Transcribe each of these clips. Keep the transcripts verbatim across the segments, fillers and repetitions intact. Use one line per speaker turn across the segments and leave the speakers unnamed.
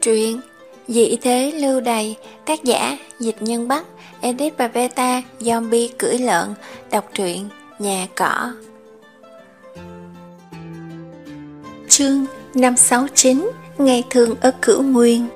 Truyện Dị thế lưu đày, tác giả Dịch Nhân Bắc, edit và beta Zombie cưỡi lợn. Đọc truyện Nhà Cỏ. Chương năm sáu chín. Ngày thường ở Cửu Nguyên.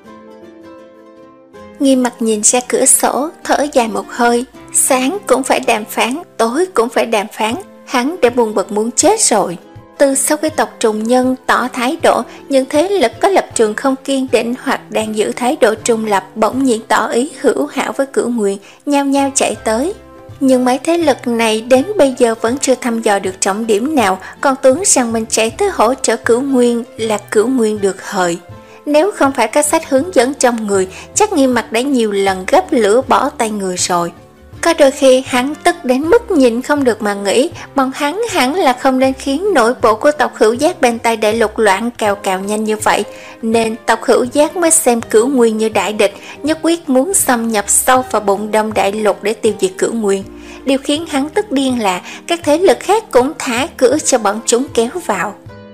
Nghiêm Mặt nhìn ra cửa sổ, thở dài một hơi. Sáng cũng phải đàm phán, tối cũng phải đàm phán. Hắn đã buồn bực muốn chết rồi. Từ sau khi tộc trùng nhân tỏ thái độ, những thế lực có lập trường không kiên định hoặc đang giữ thái độ trung lập bỗng nhiên tỏ ý hữu hảo với Cửu Nguyên, nhao nhao chạy tới. Nhưng mấy thế lực này đến bây giờ vẫn chưa thăm dò được trọng điểm nào, còn tưởng rằng mình chạy tới hỗ trợ Cửu Nguyên là Cửu Nguyên được hời. Nếu không phải có sách hướng dẫn trong người, chắc Nghiêm Mặt đã nhiều lần gấp lửa bỏ tay người rồi. Có đôi khi hắn tức đến mức nhịn không được mà nghĩ, bọn hắn hẳn là không nên khiến nội bộ của tộc Hữu Giác bên Tây Đại Lục loạn cào cào nhanh như vậy, nên tộc Hữu Giác mới xem Cửu Nguyên như đại địch, nhất quyết muốn xâm nhập sâu vào bụng Đông Đại Lục để tiêu diệt Cửu Nguyên. Điều khiến hắn tức điên là các thế lực khác cũng thả cửa cho bọn chúng kéo vào.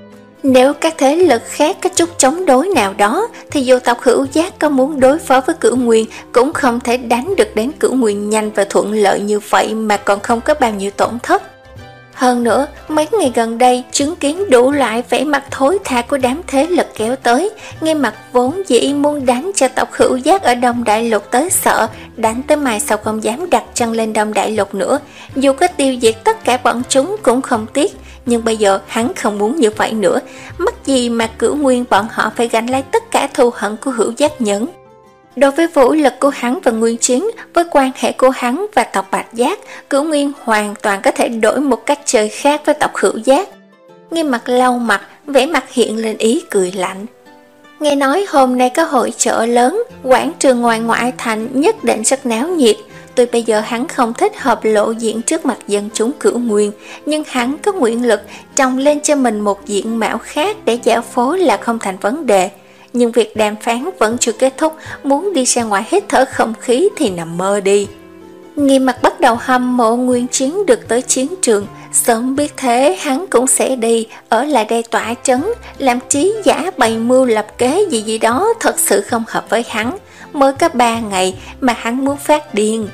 Nếu các thế lực khác có chút chống đối nào đó, thì dù tộc Hữu Giác có muốn đối phó với Cửu Nguyên cũng không thể đánh được đến Cửu Nguyên nhanh và thuận lợi như vậy mà còn không có bao nhiêu tổn thất. Hơn nữa, mấy ngày gần đây chứng kiến đủ loại vẻ mặt thối tha của đám thế lực kéo tới, Nghiêm Mặt vốn dĩ muốn đánh cho tộc Hữu Giác ở Đông Đại Lục tới sợ, đánh tới mai sau không dám đặt chân lên Đông Đại Lục nữa, dù có tiêu diệt tất cả bọn chúng cũng không tiếc. Nhưng bây giờ hắn không muốn như vậy nữa, mắc gì mà Cửu Nguyên bọn họ phải gánh lấy tất cả thù hận của Hữu Giác Nhẫn. Đối với vũ lực của hắn và Nguyên Chiến, với quan hệ của hắn và tộc Bạch Giác, Cửu Nguyên hoàn toàn có thể đổi một cách chơi khác với tộc Hữu Giác. Nghiêm Mặt lau mặt, vẻ mặt hiện lên ý cười lạnh. Nghe nói hôm nay có hội chợ lớn, quảng trường ngoài ngoại thành nhất định rất náo nhiệt. Tuy bây giờ hắn không thích hợp lộ diện trước mặt dân chúng Cửu Nguyên, nhưng hắn có nguyện lực trồng lên cho mình một diện mạo khác để dạo phố là không thành vấn đề. Nhưng việc đàm phán vẫn chưa kết thúc, muốn đi ra ngoài hít thở không khí thì nằm mơ đi. Nghiêm Mặt bắt đầu hâm mộ Nguyên Chiến được tới chiến trường, sớm biết thế hắn cũng sẽ đi, ở lại đây tỏa trấn, làm trí giả bày mưu lập kế gì gì đó thật sự không hợp với hắn. Mới có ba ngày mà hắn muốn phát điên.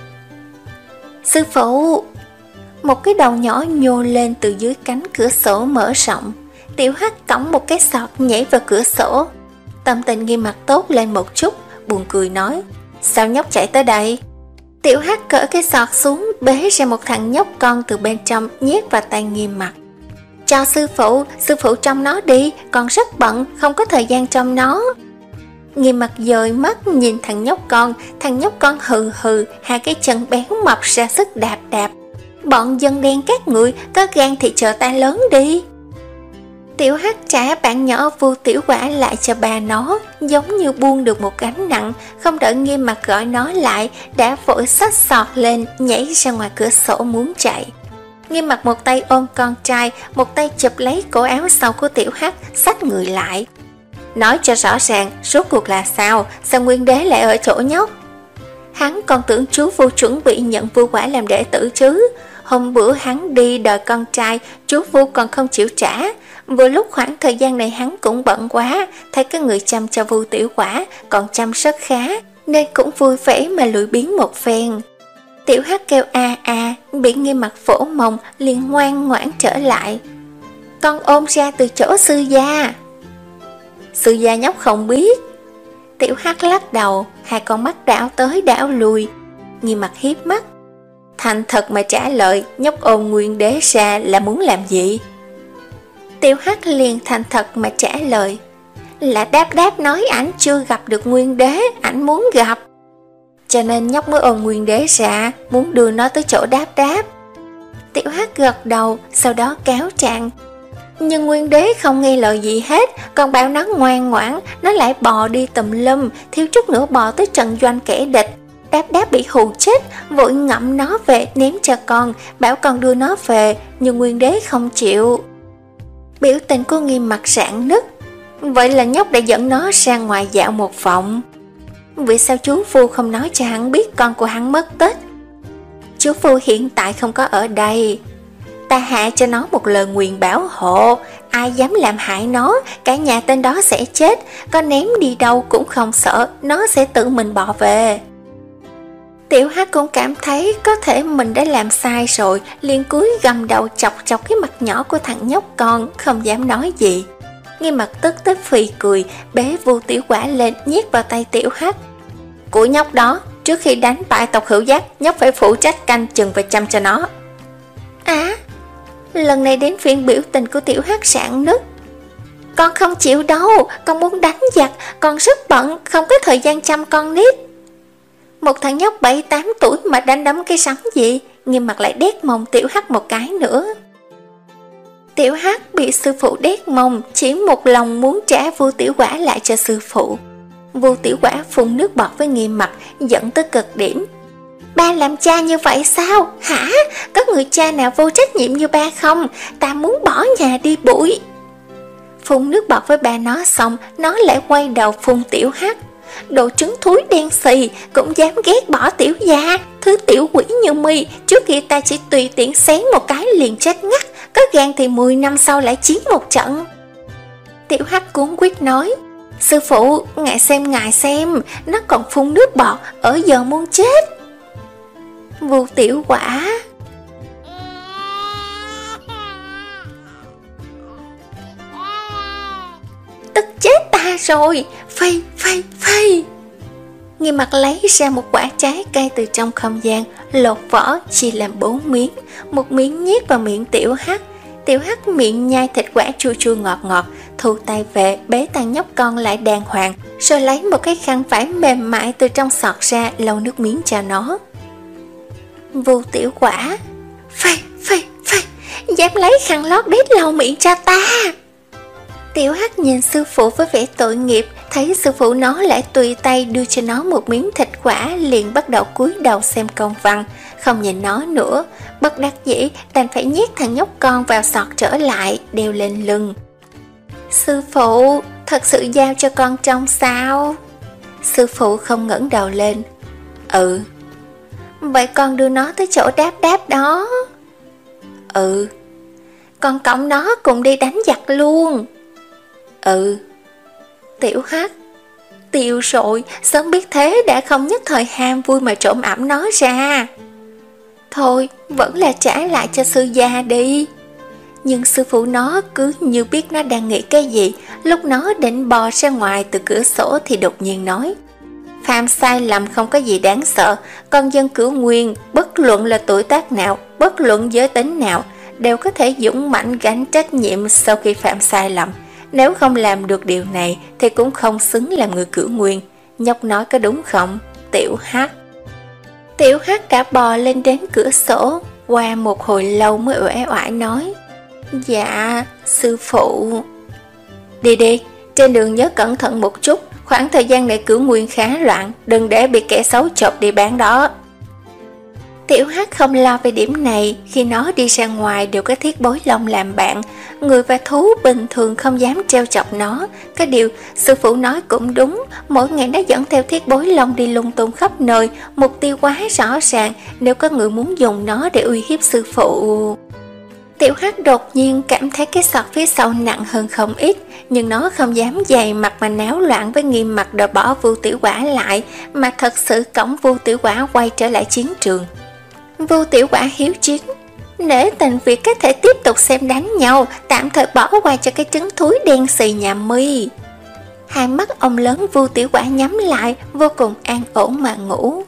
Sư phụ! Một cái đầu nhỏ nhô lên từ dưới cánh cửa sổ mở rộng. Tiểu Hắc cõng một cái sọt nhảy vào cửa sổ. Tâm tình Nghiêm Mặt tốt lên một chút, buồn cười nói: Sao nhóc chạy tới đây? Tiểu Hắc cởi cái sọt xuống, bế ra một thằng nhóc con từ bên trong nhét vào tay Nghiêm Mặt. Cho sư phụ, sư phụ trông nó đi, con rất bận, không có thời gian trông nó. Nghiêm Mặt dời mắt nhìn thằng nhóc con, thằng nhóc con hừ hừ, hai cái chân béo mập ra sức đạp đạp. Bọn dân đen các người, có gan thì chờ ta lớn đi. Tiểu Hắc trả bạn nhỏ Vu Tiểu Quả lại cho bà nó, giống như buông được một gánh nặng, không đợi Nghiêm Mặt gọi nó lại, đã vội xách sọt lên, nhảy ra ngoài cửa sổ muốn chạy. Nghiêm Mặt một tay ôm con trai, một tay chụp lấy cổ áo sau của Tiểu Hắc, xách người lại. Nói cho rõ ràng, rốt cuộc là sao, sao Nguyên Đế lại ở chỗ nhóc? Hắn còn tưởng chú Vu chuẩn bị nhận Vu Quả làm đệ tử chứ. Hôm bữa hắn đi đòi con trai, chú Vu còn không chịu trả. Vừa lúc khoảng thời gian này hắn cũng bận quá, thấy có người chăm cho Vu Tiểu Quả, còn chăm rất khá, nên cũng vui vẻ mà lười biếng một phen. Tiểu Hắc kêu a a, bị Nghiêm Mặt vỗ mông, liền ngoan ngoãn trở lại. Con ôm ra từ chỗ sư gia. Sư gia nhóc không biết. Tiểu Hắc lắc đầu, hai con mắt đảo tới đảo lui. Nghiêm Mặt hiếp mắt. Thành thật mà trả lời, nhóc ôm Nguyên Đế ra là muốn làm gì? Tiểu Hắc liền thành thật mà trả lời. Là Đáp Đáp nói ảnh chưa gặp được Nguyên Đế, ảnh muốn gặp. Cho nên nhóc mới ôm Nguyên Đế ra, muốn đưa nó tới chỗ Đáp Đáp. Tiểu Hắc gật đầu, sau đó cáo trạng. Nhưng Nguyên Đế không nghe lời gì hết, còn bảo nó ngoan ngoãn, nó lại bò đi tùm lum, thiếu chút nữa bò tới trận doanh kẻ địch. Đáp Đáp bị hù chết, vội ngậm nó về ném cho con, bảo con đưa nó về, nhưng Nguyên Đế không chịu. Biểu tình của Nghiêm Mặt rạn nứt. Vậy là nhóc đã dẫn nó ra ngoài dạo một vòng. Vì sao chú Vu không nói cho hắn biết con của hắn mất tích? Chú Vu hiện tại không có ở đây. Ta hạ cho nó một lời nguyền bảo hộ, ai dám làm hại nó, cả nhà tên đó sẽ chết, có ném đi đâu cũng không sợ, nó sẽ tự mình bỏ về. Tiểu Hắc cũng cảm thấy có thể mình đã làm sai rồi, liền cúi gầm đầu chọc chọc cái mặt nhỏ của thằng nhóc con, không dám nói gì. Nghiêm Mặt tức tức phì cười, bế Vu Tiểu Quả lên nhét vào tay Tiểu Hắc. Của nhóc đó, trước khi đánh bại tộc Hữu Giác, nhóc phải phụ trách canh chừng và chăm cho nó. À, lần này đến phiên biểu tình của Tiểu Hắc rạn nứt. Con không chịu đâu, con muốn đánh giặc, con rất bận, không có thời gian chăm con nít. Một thằng nhóc bảy tám tuổi mà đánh đấm cái sắm gì? Nghiêm Mặt lại đét mông Tiểu Hắc một cái nữa. Tiểu Hắc bị sư phụ đét mông, chỉ một lòng muốn trả Vu Tiểu Quả lại cho sư phụ. Vu Tiểu Quả phun nước bọt với Nghiêm Mặt, giận tới cực điểm. Ba làm cha như vậy sao? Hả? Có người cha nào vô trách nhiệm như ba không? Ta muốn bỏ nhà đi bụi. Phun nước bọt với ba nó xong, nó lại quay đầu phun Tiểu Hắc. Đồ trứng thúi đen xì, cũng dám ghét bỏ tiểu gia. Thứ tiểu quỷ như mi, trước kia ta chỉ tùy tiện xén một cái liền chết ngắt, có gan thì mười năm sau lại chiến một trận. Tiểu Hắc cuống quýt nói, sư phụ, ngài xem ngài xem, nó còn phun nước bọt, ở giờ muốn chết. Vu Tiểu Quả tức chết ta rồi, phi phi phi. Nghiêm Mặt lấy ra một quả trái cây từ trong không gian, lột vỏ chia làm bốn miếng, một miếng nhét vào miệng Tiểu Hắc. Tiểu Hắc miệng nhai thịt quả chua chua ngọt ngọt, thu tay về bế thằng nhóc con lại đàng hoàng, rồi lấy một cái khăn vải mềm mại từ trong sọt ra lau nước miếng cho nó. Vu Tiểu Quả, phi phi phi, dám lấy khăn lót đít lau miệng cho ta. Tiểu Hắc nhìn sư phụ với vẻ tội nghiệp, thấy sư phụ nó lại tùy tay đưa cho nó một miếng thịt quả, liền bắt đầu cúi đầu xem công văn, không nhìn nó nữa. Bất đắc dĩ đành phải nhét thằng nhóc con vào sọt trở lại, đeo lên lưng. Sư phụ, thật sự giao cho con trông sao? Sư phụ không ngẩng đầu lên. Ừ. Vậy con đưa nó tới chỗ đáp đáp đó. Ừ. Con cõng nó cùng đi đánh giặc luôn. Ừ. Tiểu Hắc, tiêu rồi, sớm biết thế đã không nhất thời ham vui mà trộm ẵm nó ra. Thôi, vẫn là trả lại cho sư gia đi. Nhưng sư phụ nó cứ như biết nó đang nghĩ cái gì. Lúc nó định bò ra ngoài từ cửa sổ thì đột nhiên nói, phạm sai lầm không có gì đáng sợ. Con dân Cửu Nguyên, bất luận là tuổi tác nào, bất luận giới tính nào, đều có thể dũng mãnh gánh trách nhiệm sau khi phạm sai lầm. Nếu không làm được điều này thì cũng không xứng làm người Cửu Nguyên. Nhóc nói có đúng không, Tiểu Hắc? Tiểu Hắc cả bò lên đến cửa sổ, qua một hồi lâu mới uể oải nói, dạ, sư phụ. Đi đi, trên đường nhớ cẩn thận một chút, khoảng thời gian này Cửu Nguyên khá loạn, đừng để bị kẻ xấu chộp đi bán đó. Tiểu Hắc không lo về điểm này, khi nó đi ra ngoài đều có thiết bối long làm bạn, người và thú bình thường không dám trêu chọc nó. Cái điều sư phụ nói cũng đúng, mỗi ngày nó dẫn theo thiết bối long đi lung tung khắp nơi, mục tiêu quá rõ ràng, nếu có người muốn dùng nó để uy hiếp sư phụ. Tiểu Hắc đột nhiên cảm thấy cái sọt phía sau nặng hơn không ít, nhưng nó không dám dày mặt mà náo loạn với Nghiêm Mặt đòi bỏ Vu Tiểu Quả lại, mà thật sự cõng Vu Tiểu Quả quay trở lại chiến trường. Vu Tiểu Quả hiếu chiến, nể tình việc có thể tiếp tục xem đánh nhau, tạm thời bỏ qua cho cái trứng thúi đen xì nhà mi. Hai mắt ông lớn Vu Tiểu Quả nhắm lại, vô cùng an ổn mà ngủ.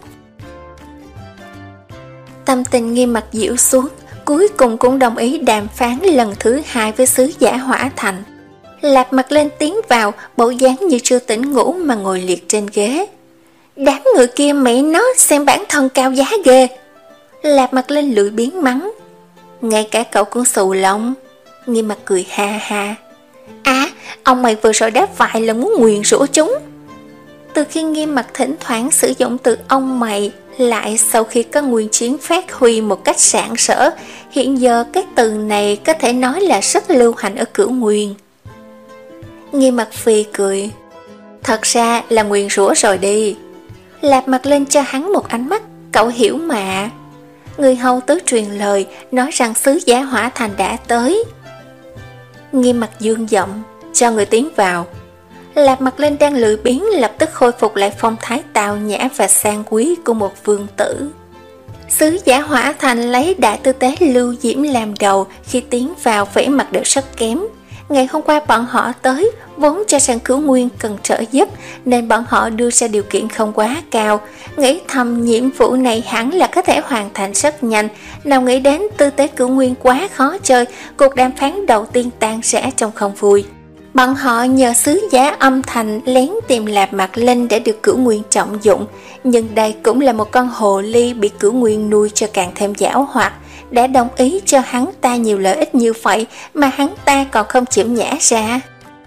Tâm tình Nghiêm Mặt dịu xuống, cuối cùng cũng đồng ý đàm phán lần thứ hai với sứ giả Hỏa Thành. Lạp Mặt lên tiến vào, bộ dáng như chưa tỉnh ngủ mà ngồi liệt trên ghế. Đám người kia mẹ nó xem bản thân cao giá ghê. Lạp Mặt lên lưỡi biến mắng, ngay cả cậu cũng xù lông. Nghiêm Mặt cười ha ha, à, ông mày vừa rồi đáp vài lần muốn nguyền rủa chúng. Từ khi Nghiêm Mặt thỉnh thoảng sử dụng từ ông mày, lại sau khi có nguyên chiến phát huy một cách rạng rỡ, hiện giờ cái từ này có thể nói là rất lưu hành ở Cửu Nguyên. Nghiêm Mặt phì cười, thật ra là nguyền rủa rồi đi. Lạp Mặt lên cho hắn một ánh mắt, cậu hiểu mà. Người hầu tứ truyền lời, nói rằng sứ giả Hỏa Thành đã tới. Nghiêm Mặt dương giọng, cho người tiến vào. Lạp Mặt Linh đang lười biếng lập tức khôi phục lại phong thái tào nhã và sang quý của một vương tử. Sứ giả Hỏa Thành lấy đại tư tế Lưu Diễm làm đầu, khi tiến vào vẻ mặt đều rất kém. Ngày hôm qua bọn họ tới, vốn cho rằng Cửu Nguyên cần trợ giúp, nên bọn họ đưa ra điều kiện không quá cao, nghĩ thầm nhiệm vụ này hẳn là có thể hoàn thành rất nhanh. Nào nghĩ đến tư tế Cửu Nguyên quá khó chơi, cuộc đàm phán đầu tiên tan rã trong không vui. Bọn họ nhờ sứ giả âm thành lén tìm Lạp Mặt Linh để được Cửu Nguyên trọng dụng, nhưng đây cũng là một con hồ ly bị Cửu Nguyên nuôi cho càng thêm giảo hoạt, đã đồng ý cho hắn ta nhiều lợi ích như vậy mà hắn ta còn không chịu nhả ra.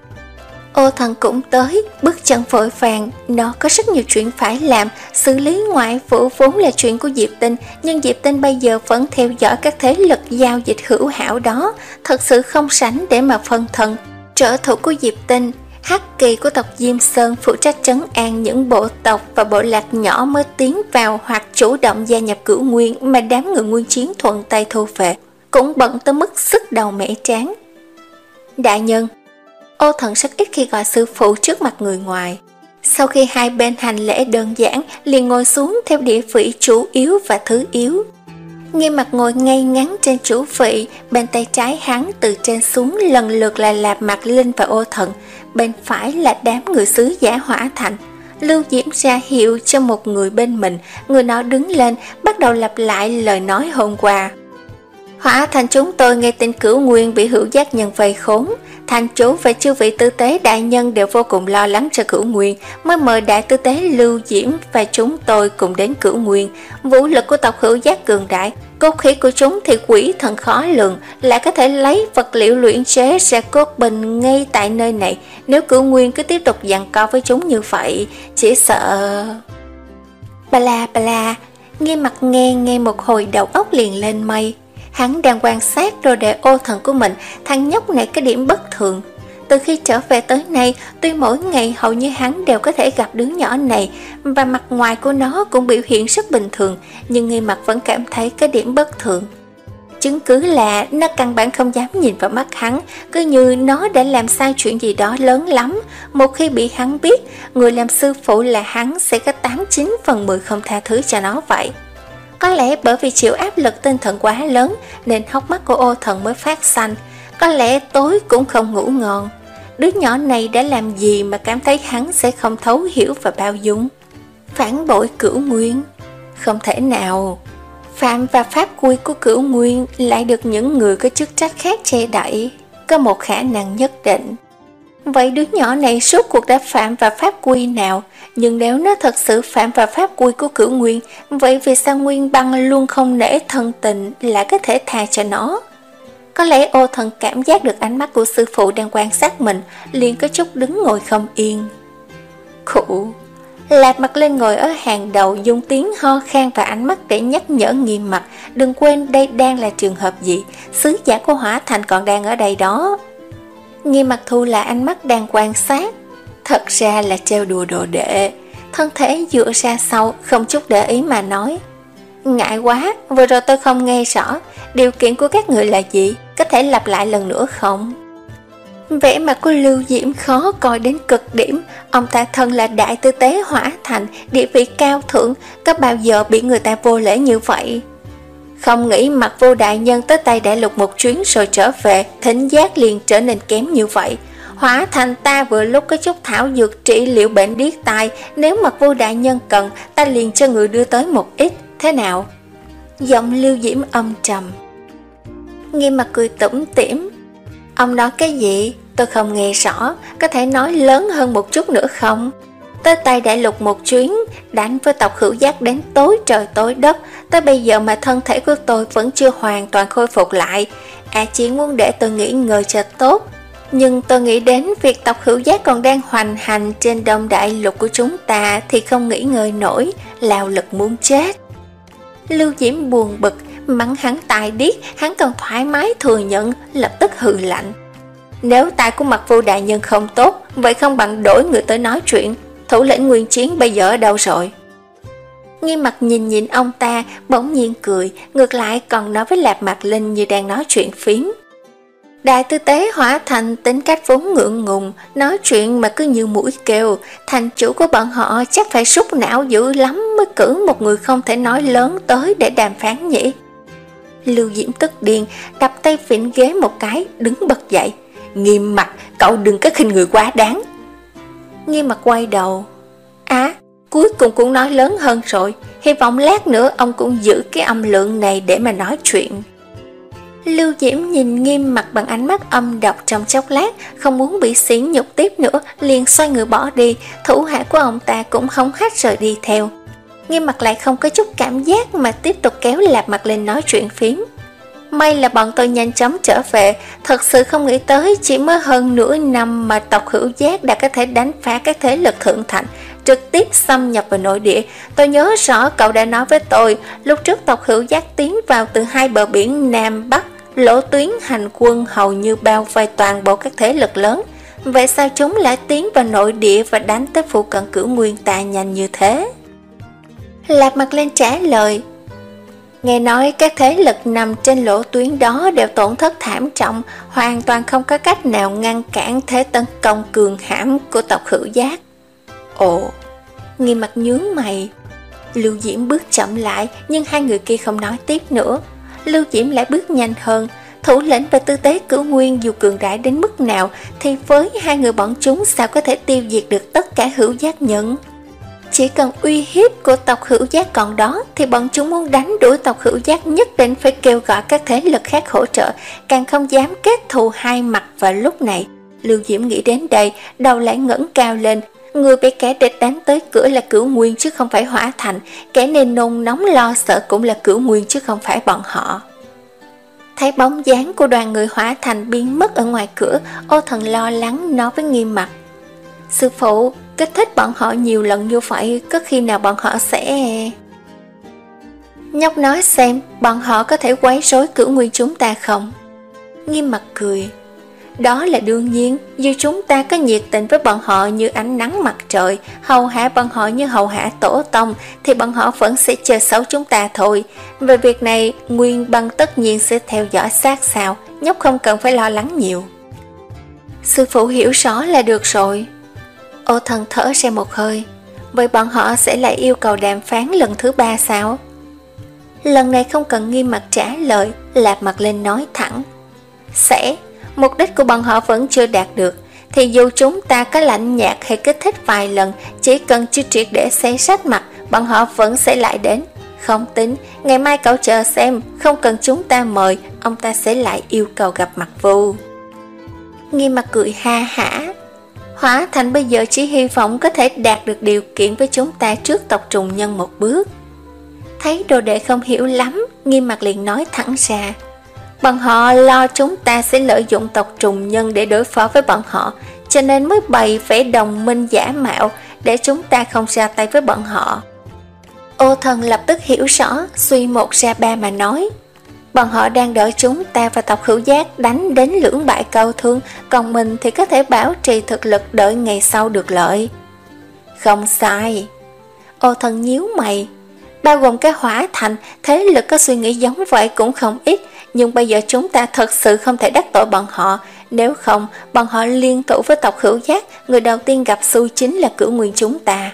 Ô Thần cũng tới, bước chân vội vàng, nó có rất nhiều chuyện phải làm, xử lý ngoại vụ vốn là chuyện của Diệp Tinh, nhưng Diệp Tinh bây giờ vẫn theo dõi các thế lực giao dịch hữu hảo đó, thật sự không sánh để mà phân thân. Trợ thủ của Diệp Tinh, Hắc Kỳ của tộc Diêm Sơn phụ trách trấn an những bộ tộc và bộ lạc nhỏ mới tiến vào hoặc chủ động gia nhập Cửu Nguyên mà đám người Nguyên Chiến thuận tay thu về, cũng bận tới mức sức đầu mẻ trán. Đại nhân, Ô Thần rất ít khi gọi sư phụ trước mặt người ngoài. Sau khi hai bên hành lễ đơn giản, liền ngồi xuống theo địa vị chủ yếu và thứ yếu. Nghiêm Mặt ngồi ngay ngắn trên chủ vị, bên tay trái hắn từ trên xuống lần lượt là Lạp Mặt Linh và Ô Thần, bên phải là đám người sứ giả Hỏa Thành. Lưu Diễm ra hiệu cho một người bên mình, người đó đứng lên, bắt đầu lặp lại lời nói hôm qua. Hỏa Thành chúng tôi nghe tin Cửu Nguyên bị hữu giác nhân vây khốn, thành chủ và chư vị tư tế đại nhân đều vô cùng lo lắng cho Cửu Nguyên, mới mời đại tư tế Lưu Diễm và chúng tôi cùng đến Cửu Nguyên. Vũ lực của tộc hữu giác cường đại, cốt khí của chúng thì quỷ thần khó lường, lại có thể lấy vật liệu luyện chế ra cốt bình ngay tại nơi này. Nếu Cửu Nguyên cứ tiếp tục giằng co với chúng như vậy, chỉ sợ... Bà la bà la, Nghiêm Mặt nghe nghe một hồi đầu óc liền lên mây. Hắn đang quan sát đồ đệ Ô Thần của mình, thằng nhóc này có điểm bất thường. Từ khi trở về tới nay, tuy mỗi ngày hầu như hắn đều có thể gặp đứa nhỏ này, và mặt ngoài của nó cũng biểu hiện rất bình thường, nhưng Nghiêm Mặt vẫn cảm thấy có điểm bất thường. Chứng cứ là nó căn bản không dám nhìn vào mắt hắn, cứ như nó đã làm sai chuyện gì đó lớn lắm. Một khi bị hắn biết, người làm sư phụ là hắn sẽ có tám chín phần mười không tha thứ cho nó vậy. Có lẽ bởi vì chịu áp lực tinh thần quá lớn nên hốc mắt của Ô Thần mới phát xanh. Có lẽ tối cũng không ngủ ngon. Đứa nhỏ này đã làm gì mà cảm thấy hắn sẽ không thấu hiểu và bao dung? Phản bội Cửu Nguyên? Không thể nào. Phạm và pháp quy của Cửu Nguyên lại được những người có chức trách khác che đậy. Có một khả năng nhất định. Vậy đứa nhỏ này suốt cuộc đã phạm vào pháp quy nào? Nhưng nếu nó thật sự phạm vào pháp quy của Cửu Nguyên, vậy vì sao Nguyên Băng luôn không nể thân tình lại có thể tha cho nó? Có lẽ Ô Thần cảm giác được ánh mắt của sư phụ đang quan sát mình, liền có chút đứng ngồi không yên. Khụ. Lạp Mặt Linh ngồi ở hàng đầu, dùng tiếng ho khan và ánh mắt để nhắc nhở Nghiêm Mặt. Đừng quên đây đang là trường hợp gì, sứ giả của Hỏa Thành còn đang ở đây đó. Nghiêm Mặt thu lại ánh mắt đang quan sát. Thật ra là trêu đùa đồ đệ. Thân thể dựa ra sau, không chút để ý mà nói. Ngại quá, vừa rồi tôi không nghe rõ. Điều kiện của các người là gì? Có thể lặp lại lần nữa không? Vẻ mặt của Lưu Diễm khó coi đến cực điểm. Ông ta thân là đại tư tế Hỏa Thành, địa vị cao thượng, có bao giờ bị người ta vô lễ như vậy? Không nghĩ Mặt Vô đại nhân tới tay đại lục một chuyến rồi trở về, thính giác liền trở nên kém như vậy. Hỏa Thành ta vừa lúc có chút thảo dược trị liệu bệnh điếc tai, nếu Mặt Vô đại nhân cần, ta liền cho người đưa tới một ít, thế nào? Giọng Lưu Diễm âm trầm. Nghiêm Mặt cười tủm tỉm. Ông nói cái gì? Tôi không nghe rõ, có thể nói lớn hơn một chút nữa không? Tới tay đại lục một chuyến, đánh với tộc hữu giác đến tối trời tối đất, tới bây giờ mà thân thể của tôi vẫn chưa hoàn toàn khôi phục lại. À, chỉ muốn để tôi nghỉ ngơi cho tốt. Nhưng tôi nghĩ đến việc tộc hữu giác còn đang hoành hành trên đông đại lục của chúng ta thì không nghỉ ngơi nổi, lao lực muốn chết. Lưu Diễm buồn bực, mắng hắn tài điếc, hắn còn thoải mái thừa nhận, lập tức hừ lạnh. Nếu tai của Mặt Vô đại nhân không tốt, vậy không bằng đổi người tới nói chuyện. Thủ lĩnh Nguyên Chiến bây giờ ở đâu rồi? Nghiêm Mặt nhìn nhìn ông ta, bỗng nhiên cười, ngược lại còn nói với Lạp Mặt Linh như đang nói chuyện phím. Đại tư tế Hỏa Thành tính cách vốn ngượng ngùng, nói chuyện mà cứ như mũi kêu, thành chủ của bọn họ chắc phải sút não dữ lắm mới cử một người không thể nói lớn tới để đàm phán nhỉ. Lưu Diễm tức điên, đập tay vịn ghế một cái, đứng bật dậy. Nghiêm Mặt, cậu đừng có khinh người quá đáng. Nghiêm Mặt quay đầu. Á, cuối cùng cũng nói lớn hơn rồi, hy vọng lát nữa ông cũng giữ cái âm lượng này để mà nói chuyện. Lưu Diễm nhìn Nghiêm Mặt bằng ánh mắt âm độc trong chốc lát, không muốn bị sỉ nhục tiếp nữa, liền xoay người bỏ đi, thủ hạ của ông ta cũng hống hách rời đi theo. Nghiêm Mặt lại không có chút cảm giác mà tiếp tục kéo Lạp Mặt lên nói chuyện phím. May là bọn tôi nhanh chóng trở về, thật sự không nghĩ tới chỉ mới hơn nửa năm mà tộc Hữu Giác đã có thể đánh phá các thế lực thượng thành, trực tiếp xâm nhập vào nội địa. Tôi nhớ rõ cậu đã nói với tôi, lúc trước tộc Hữu Giác tiến vào từ hai bờ biển Nam Bắc, lỗ tuyến hành quân hầu như bao vây toàn bộ các thế lực lớn. Vậy sao chúng lại tiến vào nội địa và đánh tới phụ cận Cửu Nguyên ta nhanh như thế? Lạp Mặt lên trả lời. Nghe nói các thế lực nằm trên lỗ tuyến đó đều tổn thất thảm trọng, hoàn toàn không có cách nào ngăn cản thế tấn công cường hãn của tộc Hữu Giác. Ồ, Nghiêm Mặt nhướng mày. Lưu Diễm bước chậm lại, nhưng hai người kia không nói tiếp nữa. Lưu Diễm lại bước nhanh hơn. Thủ lĩnh và tư tế Cửu Nguyên dù cường đại đến mức nào thì với hai người bọn chúng sao có thể tiêu diệt được tất cả Hữu Giác nhân? Chỉ cần uy hiếp của tộc Hữu Giác còn đó thì bọn chúng muốn đánh đuổi tộc Hữu Giác nhất định phải kêu gọi các thế lực khác hỗ trợ, càng không dám kết thù hai mặt. Vào lúc này, Lưu Diễm nghĩ đến đây, đầu lại ngẩng cao lên. Người bị kẻ địch đánh tới cửa là Cửu Nguyên chứ không phải Hỏa Thành, kẻ nên nôn nóng lo sợ cũng là Cửu Nguyên chứ không phải bọn họ. Thấy bóng dáng của đoàn người Hỏa Thành biến mất ở ngoài cửa, Ô Thần lo lắng nói với Nghiêm Mặt. Sư phụ, kích thích bọn họ nhiều lần như vậy, có khi nào bọn họ sẽ... Nhóc nói xem, bọn họ có thể quấy rối Cửu Nguyên chúng ta không? Nghiêm Mặt cười. Đó là đương nhiên, dù chúng ta có nhiệt tình với bọn họ như ánh nắng mặt trời, hầu hạ bọn họ như hầu hạ tổ tông, thì bọn họ vẫn sẽ chơi xấu chúng ta thôi. Về việc này, Nguyên Băng tất nhiên sẽ theo dõi sát sao, nhóc không cần phải lo lắng nhiều. Sư phụ hiểu rõ là được rồi. Ô Thần thở ra một hơi. Vậy bọn họ sẽ lại yêu cầu đàm phán lần thứ ba sao? Lần này không cần Nghiêm Mặt trả lời, Lạp Mặt lên nói thẳng. Sẽ, mục đích của bọn họ vẫn chưa đạt được, thì dù chúng ta có lạnh nhạt hay kích thích vài lần, chỉ cần chưa triệt để xé rách mặt, bọn họ vẫn sẽ lại đến. Không tính, ngày mai cậu chờ xem, không cần chúng ta mời, ông ta sẽ lại yêu cầu gặp mặt Vu. Nghiêm Mặt cười ha hả. Hỏa Thành bây giờ chỉ hy vọng có thể đạt được điều kiện với chúng ta trước tộc Trùng Nhân một bước. Thấy đồ đệ không hiểu lắm, Nghiêm Mặt liền nói thẳng ra. Bọn họ lo chúng ta sẽ lợi dụng tộc Trùng Nhân để đối phó với bọn họ, cho nên mới bày vẽ đồng minh giả mạo để chúng ta không ra tay với bọn họ. Ô Thần lập tức hiểu rõ, suy một ra ba mà nói. Bọn họ đang đợi chúng ta và tộc Hữu Giác đánh đến lưỡng bại câu thương, còn mình thì có thể bảo trì thực lực đợi ngày sau được lợi. Không sai. Ô Thần nhíu mày. Bao gồm cái Hỏa Thành, thế lực có suy nghĩ giống vậy cũng không ít, nhưng bây giờ chúng ta thật sự không thể đắc tội bọn họ. Nếu không, bọn họ liên thủ với tộc Hữu Giác, người đầu tiên gặp xui chính là Cửu Nguyên chúng ta.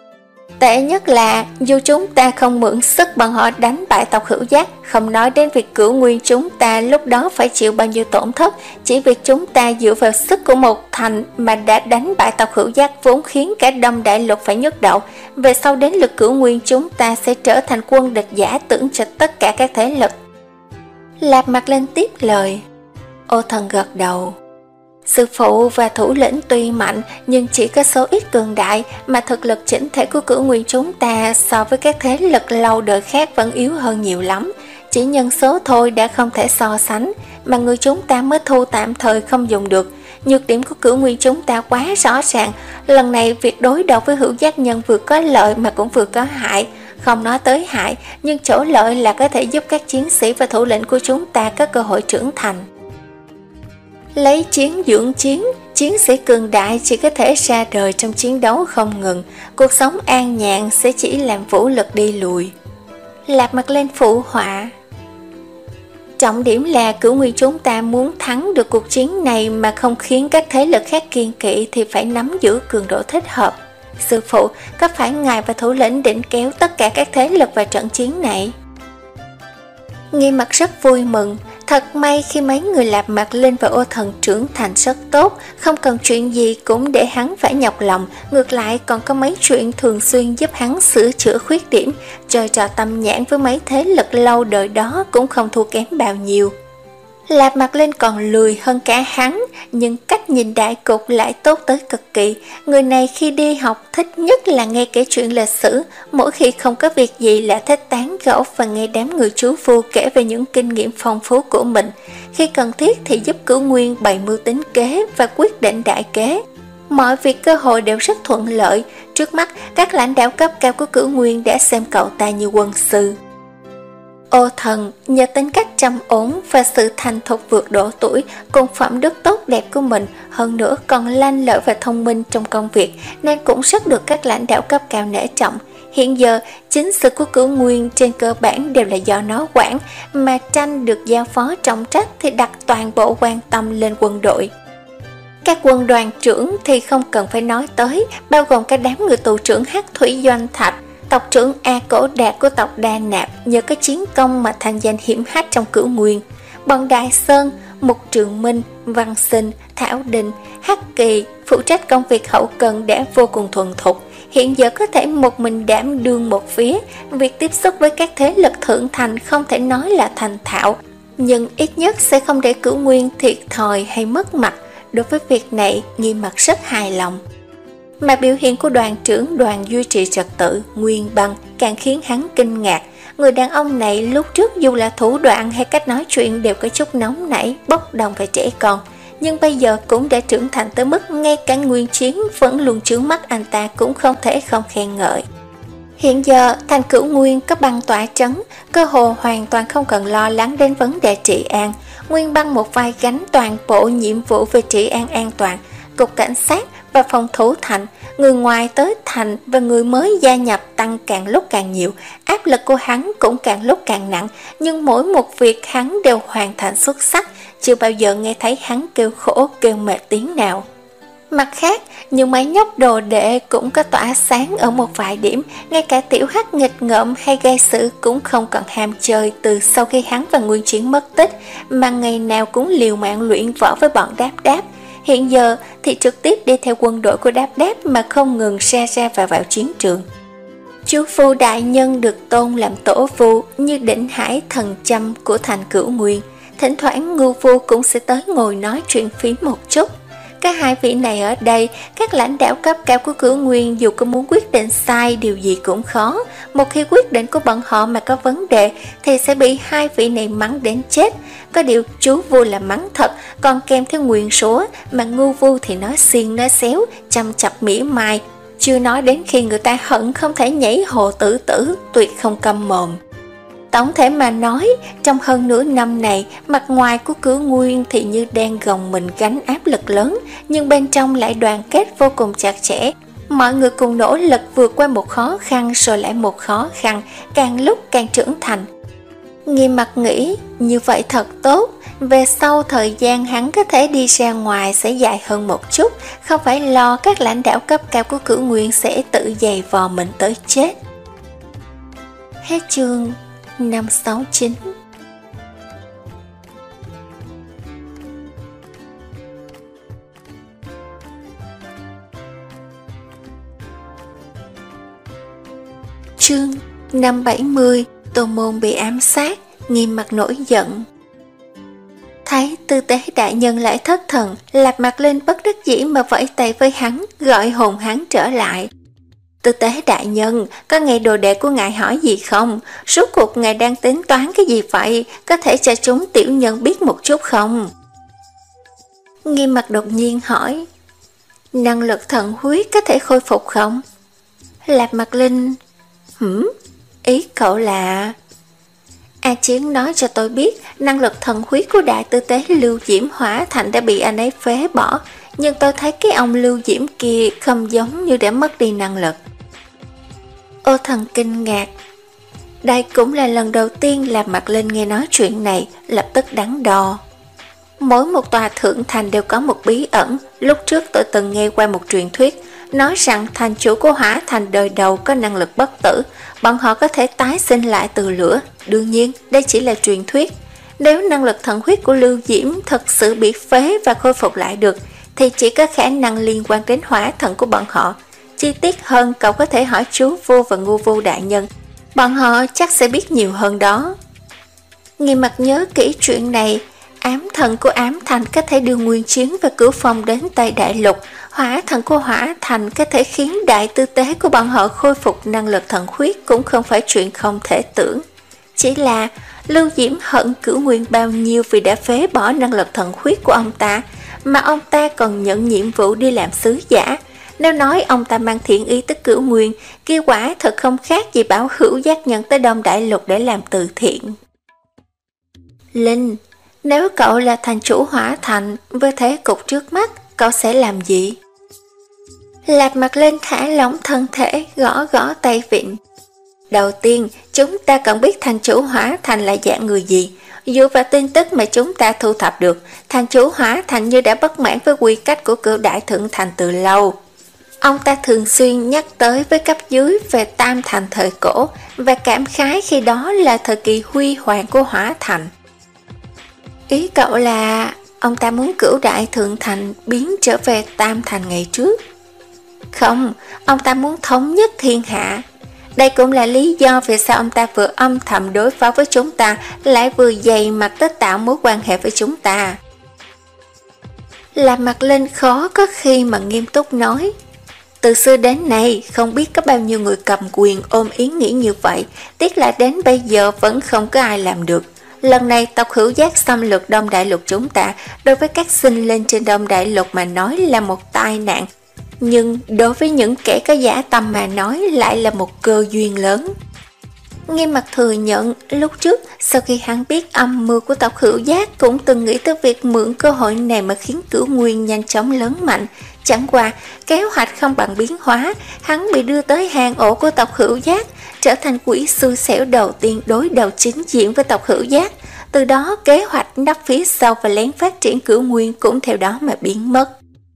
Tệ nhất là, dù chúng ta không mượn sức bọn họ đánh bại tộc Hữu Giác, không nói đến việc Cửu Nguyên chúng ta lúc đó phải chịu bao nhiêu tổn thất, chỉ việc chúng ta dựa vào sức của một thành mà đã đánh bại tộc Hữu Giác vốn khiến cả Đông Đại Lục phải nhức đầu. Về sau đến lượt Cửu Nguyên chúng ta sẽ trở thành quân địch giả tưởng cho tất cả các thế lực. Lạp Mặt lên tiếp lời. Ô Thần gật đầu. Sư phụ và thủ lĩnh tuy mạnh nhưng chỉ có số ít cường đại, mà thực lực chỉnh thể của Cửu Nguyên chúng ta so với các thế lực lâu đời khác vẫn yếu hơn nhiều lắm. Chỉ nhân số thôi đã không thể so sánh, mà người chúng ta mới thu tạm thời không dùng được. Nhược điểm của Cửu Nguyên chúng ta quá rõ ràng, lần này việc đối đầu với Hữu Giác nhân vừa có lợi mà cũng vừa có hại. Không nói tới hại, nhưng chỗ lợi là có thể giúp các chiến sĩ và thủ lĩnh của chúng ta có cơ hội trưởng thành. Lấy chiến dưỡng chiến, chiến sĩ cường đại chỉ có thể ra đời trong chiến đấu không ngừng, cuộc sống an nhàn sẽ chỉ làm vũ lực đi lùi. Lạp Mặt lên phụ họa. trọng điểm là Cửu Nguyên chúng ta muốn thắng được cuộc chiến này mà không khiến các thế lực khác kiêng kỵ thì phải nắm giữ cường độ thích hợp. Sư phụ, có phải ngài và thủ lĩnh định kéo tất cả các thế lực vào trận chiến này? Nghi Mặc rất vui mừng. Thật may khi mấy người Lạp Mạc Linh và Ô Thần trưởng thành rất tốt, không cần chuyện gì cũng để hắn phải nhọc lòng, ngược lại còn có mấy chuyện thường xuyên giúp hắn sửa chữa khuyết điểm, chơi trò tâm nhãn với mấy thế lực lâu đời đó cũng không thua kém bao nhiêu. Lạp Mạc Linh còn lười hơn cả hắn, nhưng cách nhìn đại cục lại tốt tới cực kỳ. Người này khi đi học thích nhất là nghe kể chuyện lịch sử, mỗi khi không có việc gì là thích tán gẫu và nghe đám người chú phu kể về những kinh nghiệm phong phú của mình. Khi cần thiết thì giúp Cửu Nguyên bày mưu tính kế và quyết định đại kế. Mọi việc cơ hội đều rất thuận lợi. Trước mắt, các lãnh đạo cấp cao của Cửu Nguyên đã xem cậu ta như quân sư. Ô Thần nhờ tính cách trầm ổn và sự thành thục vượt độ tuổi cùng phẩm đức tốt đẹp của mình, hơn nữa còn lanh lợi và thông minh trong công việc nên cũng rất được các lãnh đạo cấp cao nể trọng. Hiện giờ, chính sự của Cửu Nguyên trên cơ bản đều là do nó quản, mà Tranh được giao phó trọng trách thì đặt toàn bộ quan tâm lên quân đội. Các quân đoàn trưởng thì không cần phải nói tới, bao gồm cả đám người tù trưởng Hắc Thủy Doanh Thạch. Tộc trưởng A Cổ Đạt của tộc Đa Nạp nhờ cái chiến công mà thành danh hiển hách trong Cửu Nguyên. Bọn Đại Sơn, Mục Trường Minh, Văn Sinh, Thảo Đình, Hắc Kỳ phụ trách công việc hậu cần đã vô cùng thuần thục. Hiện giờ có thể một mình đảm đương một phía. Việc tiếp xúc với các thế lực thượng thành không thể nói là thành thạo, nhưng ít nhất sẽ không để Cửu Nguyên thiệt thòi hay mất mặt. Đối với việc này, Nghi Mặc rất hài lòng. Mà biểu hiện của đoàn trưởng đoàn duy trì trật tự Nguyên Băng càng khiến hắn kinh ngạc. Người đàn ông này lúc trước dù là thủ đoạn hay cách nói chuyện đều có chút nóng nảy, bốc đồng và trẻ con, nhưng bây giờ cũng đã trưởng thành tới mức ngay cả Nguyên Chiến vẫn luôn chướng mắt anh ta cũng không thể không khen ngợi. Hiện giờ thành Cửu Nguyên có băng tỏa trấn, cơ hồ hoàn toàn không cần lo lắng đến vấn đề trị an. Nguyên Băng một vai gánh toàn bộ nhiệm vụ về trị an an toàn, cục cảnh sát và phòng thủ thành. Người ngoài tới thành và người mới gia nhập tăng càng lúc càng nhiều, áp lực của hắn cũng càng lúc càng nặng, nhưng mỗi một việc hắn đều hoàn thành xuất sắc, chưa bao giờ nghe thấy hắn kêu khổ kêu mệt tiếng nào. Mặt khác, những mấy nhóc đồ đệ cũng có tỏa sáng ở một vài điểm, ngay cả Tiểu Hắc nghịch ngợm hay gây sự cũng không còn ham chơi từ sau khi hắn và Nguyên Chiến mất tích, mà ngày nào cũng liều mạng luyện võ với bọn Đáp Đáp. Hiện giờ thì trực tiếp đi theo quân đội của Đáp Đáp mà không ngừng ra ra và vào chiến trường. Chú Phu đại nhân được tôn làm tổ phu như đỉnh hải thần châm của thành Cửu Nguyên. Thỉnh thoảng Ngưu Phu cũng sẽ tới ngồi nói chuyện phím một chút. Các hai vị này ở đây, các lãnh đạo cấp cao của Cửu Nguyên dù có muốn quyết định sai điều gì cũng khó. Một khi quyết định của bọn họ mà có vấn đề thì sẽ bị hai vị này mắng đến chết. Có điều chú Vua là mắng thật, còn kèm theo nguyền rủa, mà Ngưu Vu thì nói xiên nói xéo, chăm chập mỉa mai, chưa nói đến khi người ta hận không thể nhảy hồ tử tử, tuyệt không câm mồm. Tổng thể mà nói, trong hơn nửa năm này, mặt ngoài của Cửu Nguyên thì như đang gồng mình gánh áp lực lớn, nhưng bên trong lại đoàn kết vô cùng chặt chẽ. Mọi người cùng nỗ lực vượt qua một khó khăn rồi lại một khó khăn, càng lúc càng trưởng thành. Nghi Mặc nghĩ, như vậy thật tốt, về sau thời gian hắn có thể đi ra ngoài sẽ dài hơn một chút, không phải lo các lãnh đạo cấp cao của Cửu Nguyên sẽ tự giày vò mình tới chết. Hết chương năm sáu chín. Chương năm bảy mươi. Tô Môn bị ám sát, Nghi Mặc nổi giận. Thấy tư tế đại nhân lại thất thần, Lạp Mạc Linh bất đắc dĩ mà vẫy tay với hắn, gọi hồn hắn trở lại. Tư tế đại nhân, có nghe đồ đệ của ngài hỏi gì không? Rốt cuộc ngài đang tính toán cái gì vậy? Có thể cho chúng tiểu nhân biết một chút không? Nghi Mặc đột nhiên hỏi. Năng lực thần huyết có thể khôi phục không? Lạp Mạc Linh. Hửm? Ý cậu là... A Chiến nói cho tôi biết năng lực thần huyết của đại tư tế Lưu Diễm Hỏa Thành đã bị anh ấy phế bỏ, nhưng tôi thấy cái ông Lưu Diễm kia không giống như đã mất đi năng lực. Ô Thần kinh ngạc. Đây cũng là lần đầu tiên Lạc Mặt Linh nghe nói chuyện này, lập tức đắn đo. Mỗi một tòa thượng thành đều có một bí ẩn. Lúc trước tôi từng nghe qua một truyền thuyết, nói rằng thành chủ của Hỏa Thành đời đầu có năng lực bất tử, bọn họ có thể tái sinh lại từ lửa. Đương nhiên, đây chỉ là truyền thuyết. Nếu năng lực thần huyết của Lưu Diễm thật sự bị phế và khôi phục lại được, thì chỉ có khả năng liên quan đến hỏa thần của bọn họ. Chi tiết hơn cậu có thể hỏi chú Vô và Ngu Vô đại nhân, bọn họ chắc sẽ biết nhiều hơn đó. Nghiêm Mặt nhớ kỹ chuyện này, ám thần của ám thành có thể đưa Nguyên Chiến và Cửu Phong đến Tây Đại Lục, hỏa thần của hỏa thành có thể khiến đại tư tế của bọn họ khôi phục năng lực thần huyết, cũng không phải chuyện không thể tưởng. Chỉ là Lưu Diễm hận Cửu Nguyên bao nhiêu vì đã phế bỏ năng lực thần huyết của ông ta, mà ông ta còn nhận nhiệm vụ đi làm sứ giả. Nếu nói ông ta mang thiện ý tới Cửu Nguyên, kia quả thật không khác gì bảo hữu giác nhân tới Đông Đại Lục để làm từ thiện. Linh, nếu cậu là thành chủ hỏa thành, với thế cục trước mắt, cậu sẽ làm gì? Lạc Mặt Linh thả lỏng thân thể, gõ gõ tay vịn. Đầu tiên, chúng ta cần biết thành chủ hỏa thành là dạng người gì. Dựa vào tin tức mà chúng ta thu thập được, thành chủ hỏa thành như đã bất mãn với quy cách của cửu đại thượng thành từ lâu. Ông ta thường xuyên nhắc tới với cấp dưới về tam thành thời cổ và cảm khái khi đó là thời kỳ huy hoàng của hỏa thành. Ý cậu là ông ta muốn cửu đại thượng thành biến trở về tam thành ngày trước? Không, ông ta muốn thống nhất thiên hạ. Đây cũng là lý do vì sao ông ta vừa âm thầm đối phó với chúng ta, lại vừa dày mặt tới tạo mối quan hệ với chúng ta. Lạc Mặt Linh khó có khi mà nghiêm túc nói. Từ xưa đến nay, không biết có bao nhiêu người cầm quyền ôm ý nghĩ như vậy, tiếc là đến bây giờ vẫn không có ai làm được. Lần này tộc Hữu Giác xâm lược Đông Đại Lục chúng ta, đối với các sinh linh trên Đông Đại Lục mà nói là một tai nạn, nhưng đối với những kẻ có dã tâm mà nói lại là một cơ duyên lớn. Nghiêm Mặt thừa nhận, lúc trước sau khi hắn biết âm mưu của tộc Hữu Giác cũng từng nghĩ tới việc mượn cơ hội này mà khiến Cửu Nguyên nhanh chóng lớn mạnh. Chẳng qua, kế hoạch không bằng biến hóa, hắn bị đưa tới hang ổ của tộc Hữu Giác, trở thành quỷ xui xẻo đầu tiên đối đầu chính diện với tộc Hữu Giác. Từ đó kế hoạch nấp phía sau và lén phát triển Cửu Nguyên cũng theo đó mà biến mất.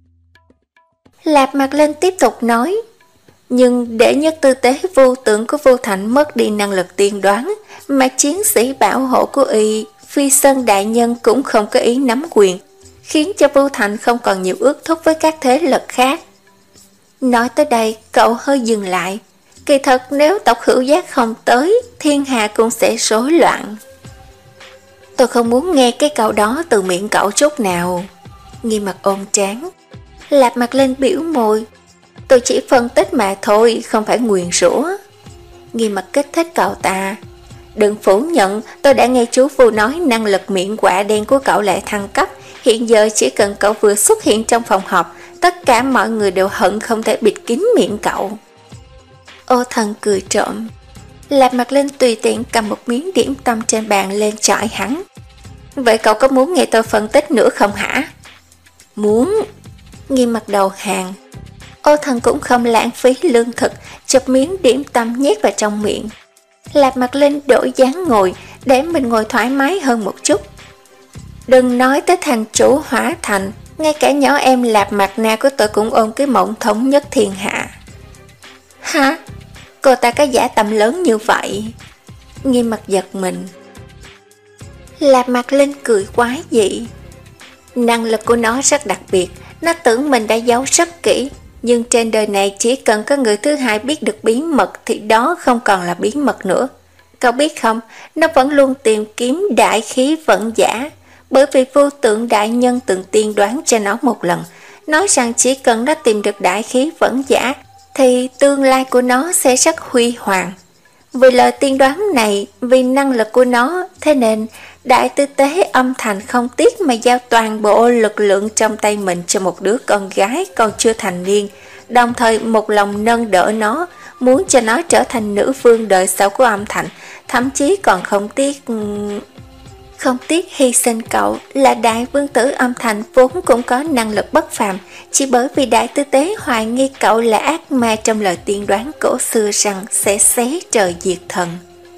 Lạc Mặt Linh tiếp tục nói, nhưng để nhất tư tế vô tượng của Vô Thành mất đi năng lực tiên đoán, mà chiến sĩ bảo hộ của y, Phi Sơn đại nhân cũng không có ý nắm quyền, khiến cho Vô Thành không còn nhiều ước thúc với các thế lực khác. Nói tới đây, cậu hơi dừng lại. Kỳ thật nếu tộc Hữu Giác không tới, thiên hạ cũng sẽ rối loạn. Tôi không muốn nghe cái câu đó từ miệng cậu chút nào. Nghiêm Mặt ôm trán. Lạc Mặt Linh biểu môi. Tôi chỉ phân tích mà thôi, không phải nguyền rủa. Nghiêm Mặt kích thích cậu ta. Đừng phủ nhận, tôi đã nghe chú Phu nói năng lực miệng quả đen của cậu lại thăng cấp. Hiện giờ chỉ cần cậu vừa xuất hiện trong phòng họp, tất cả mọi người đều hận không thể bịt kín miệng cậu. Ô Thần cười trộm. Lạc Mặt Linh tùy tiện cầm một miếng điểm tâm trên bàn lên chọi hắn. Vậy cậu có muốn nghe tôi phân tích nữa không hả? Muốn. Nghiêm Mặt đầu hàng. Ô Thần cũng không lãng phí lương thực, chụp miếng điểm tâm nhét vào trong miệng. Lạc Mặt Linh đổi dáng ngồi để mình ngồi thoải mái hơn một chút. Đừng nói tới thành chủ hỏa thành, ngay cả nhỏ em Lạp Mặt Na của tôi cũng ôm cái mộng thống nhất thiên hạ. Hả? Cô ta có dã tâm lớn như vậy? Nghiêm Mặt giật mình. Lạp Mặt Linh cười quái dị. Năng lực của nó rất đặc biệt, nó tưởng mình đã giấu rất kỹ, nhưng trên đời này chỉ cần có người thứ hai biết được bí mật thì đó không còn là bí mật nữa. Cậu biết không, nó vẫn luôn tìm kiếm đại khí vận giả, bởi vì Vô Tượng đại nhân từng tiên đoán cho nó một lần, nói rằng chỉ cần nó tìm được đại khí vận giả thì tương lai của nó sẽ rất huy hoàng. Vì lời tiên đoán này, vì năng lực của nó, thế nên đại tư tế âm thành không tiếc mà giao toàn bộ lực lượng trong tay mình cho một đứa con gái còn chưa thành niên, đồng thời một lòng nâng đỡ nó, muốn cho nó trở thành nữ vương đời sau của âm thành, thậm chí còn không tiếc... Không tiếc hy sinh cậu là đại vương tử âm thành vốn cũng có năng lực bất phàm, chỉ bởi vì đại tư tế hoài nghi cậu là ác ma trong lời tiên đoán cổ xưa rằng sẽ xé trời diệt thần.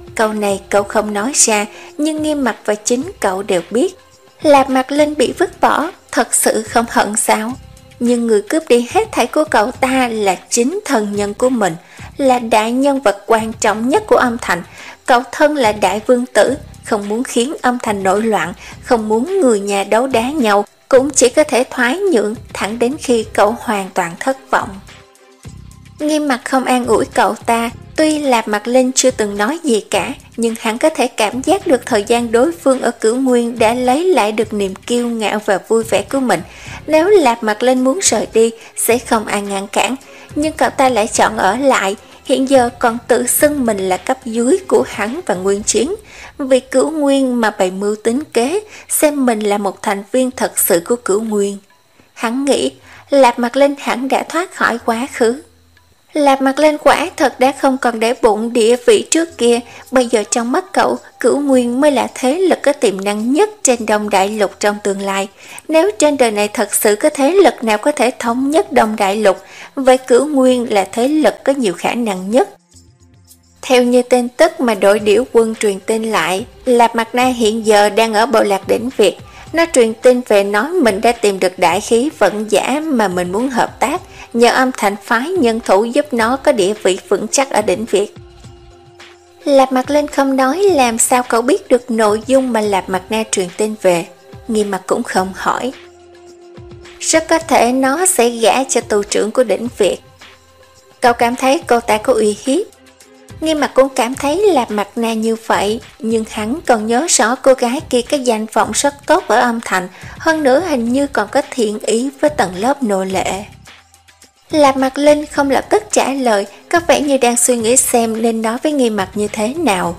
Câu này cậu không nói ra, nhưng Nghiêm Mặc và chính cậu đều biết. Lạp Mặc Linh bị vứt bỏ, thật sự không hận sao? Nhưng người cướp đi hết thảy của cậu ta là chính thân nhân của mình, là đại nhân vật quan trọng nhất của âm thành. Cậu thân là đại vương tử, không muốn khiến âm thành nổi loạn, không muốn người nhà đấu đá nhau, cũng chỉ có thể thoái nhượng thẳng đến khi cậu hoàn toàn thất vọng. Nghiêm Mặc không an ủi cậu ta, tuy Lạp Mặc Linh chưa từng nói gì cả, nhưng hắn có thể cảm giác được thời gian đối phương ở Cửu Nguyên đã lấy lại được niềm kiêu ngạo và vui vẻ của mình. Nếu Lạp Mặc Linh muốn rời đi, sẽ không ai ngăn cản, nhưng cậu ta lại chọn ở lại, hiện giờ còn tự xưng mình là cấp dưới của hắn và Nguyên Chiến. Vì Cửu Nguyên mà bày mưu tính kế, xem mình là một thành viên thật sự của Cửu Nguyên. Hắn nghĩ Lạp Mặc Linh hẳn đã thoát khỏi quá khứ. Lạp Mặc Linh quả thật đã không còn để bụng địa vị trước kia, bây giờ trong mắt cậu, Cửu Nguyên mới là thế lực có tiềm năng nhất trên Đông Đại Lục trong tương lai. Nếu trên đời này thật sự có thế lực nào có thể thống nhất Đông Đại Lục, vậy Cửu Nguyên là thế lực có nhiều khả năng nhất. Theo như tin tức mà đội điểu quân truyền tin lại, Lạp Mặc Na hiện giờ đang ở Bộ Lạc Đỉnh Việt. Nó truyền tin về nói mình đã tìm được đại khí vận giả mà mình muốn hợp tác, nhờ âm thành phái nhân thủ giúp nó có địa vị vững chắc ở Đỉnh Việt. Lạp Mặc Linh không nói làm sao cậu biết được nội dung mà Lạp Mặc Na truyền tin về. Nghiêm Mặc cũng không hỏi. Rất có thể nó sẽ gả cho tù trưởng của Đỉnh Việt. Cậu cảm thấy cô ta có uy hiếp. Nghiêm Mặc cũng cảm thấy Lạp Mặc Na như vậy, nhưng hắn còn nhớ rõ cô gái kia cái danh vọng rất tốt ở âm thành, hơn nữa hình như còn có thiện ý với tầng lớp nô lệ. Lạp Mặc Linh không lập tức trả lời, có vẻ như đang suy nghĩ xem nên nói với Nghiêm Mặc như thế nào.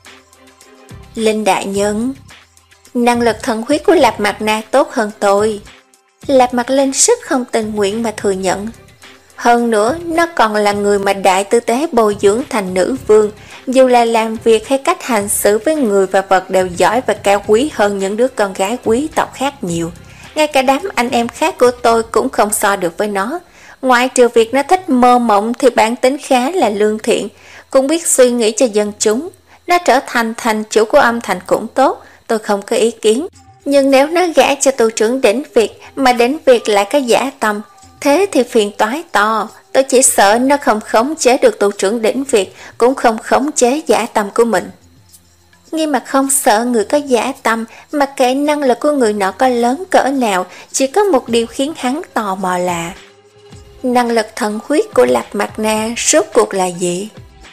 Linh đại nhân, năng lực thần huyết của Lạp Mặc Na tốt hơn tôi. Lạp Mặc Linh rất không tình nguyện mà thừa nhận. Hơn nữa, nó còn là người mà đại tư tế bồi dưỡng thành nữ vương, dù là làm việc hay cách hành xử với người và vật đều giỏi và cao quý hơn những đứa con gái quý tộc khác nhiều. Ngay cả đám anh em khác của tôi cũng không so được với nó. Ngoại trừ việc nó thích mơ mộng thì bản tính khá là lương thiện, cũng biết suy nghĩ cho dân chúng. Nó trở thành thành chủ của âm thành cũng tốt, tôi không có ý kiến. Nhưng nếu nó gả cho tù trưởng Đỉnh Việt mà Đỉnh Việt lại có giả tâm, thế thì phiền toái to. Tôi chỉ sợ nó không khống chế được tù trưởng Đỉnh Việt, cũng không khống chế giả tâm của mình. Nghiêm Mặc không sợ người có giả tâm, mặc kệ năng lực của người nọ có lớn cỡ nào, chỉ có một điều khiến hắn tò mò là năng lực thần huyết của Lạp Mặc Na rốt cuộc là gì?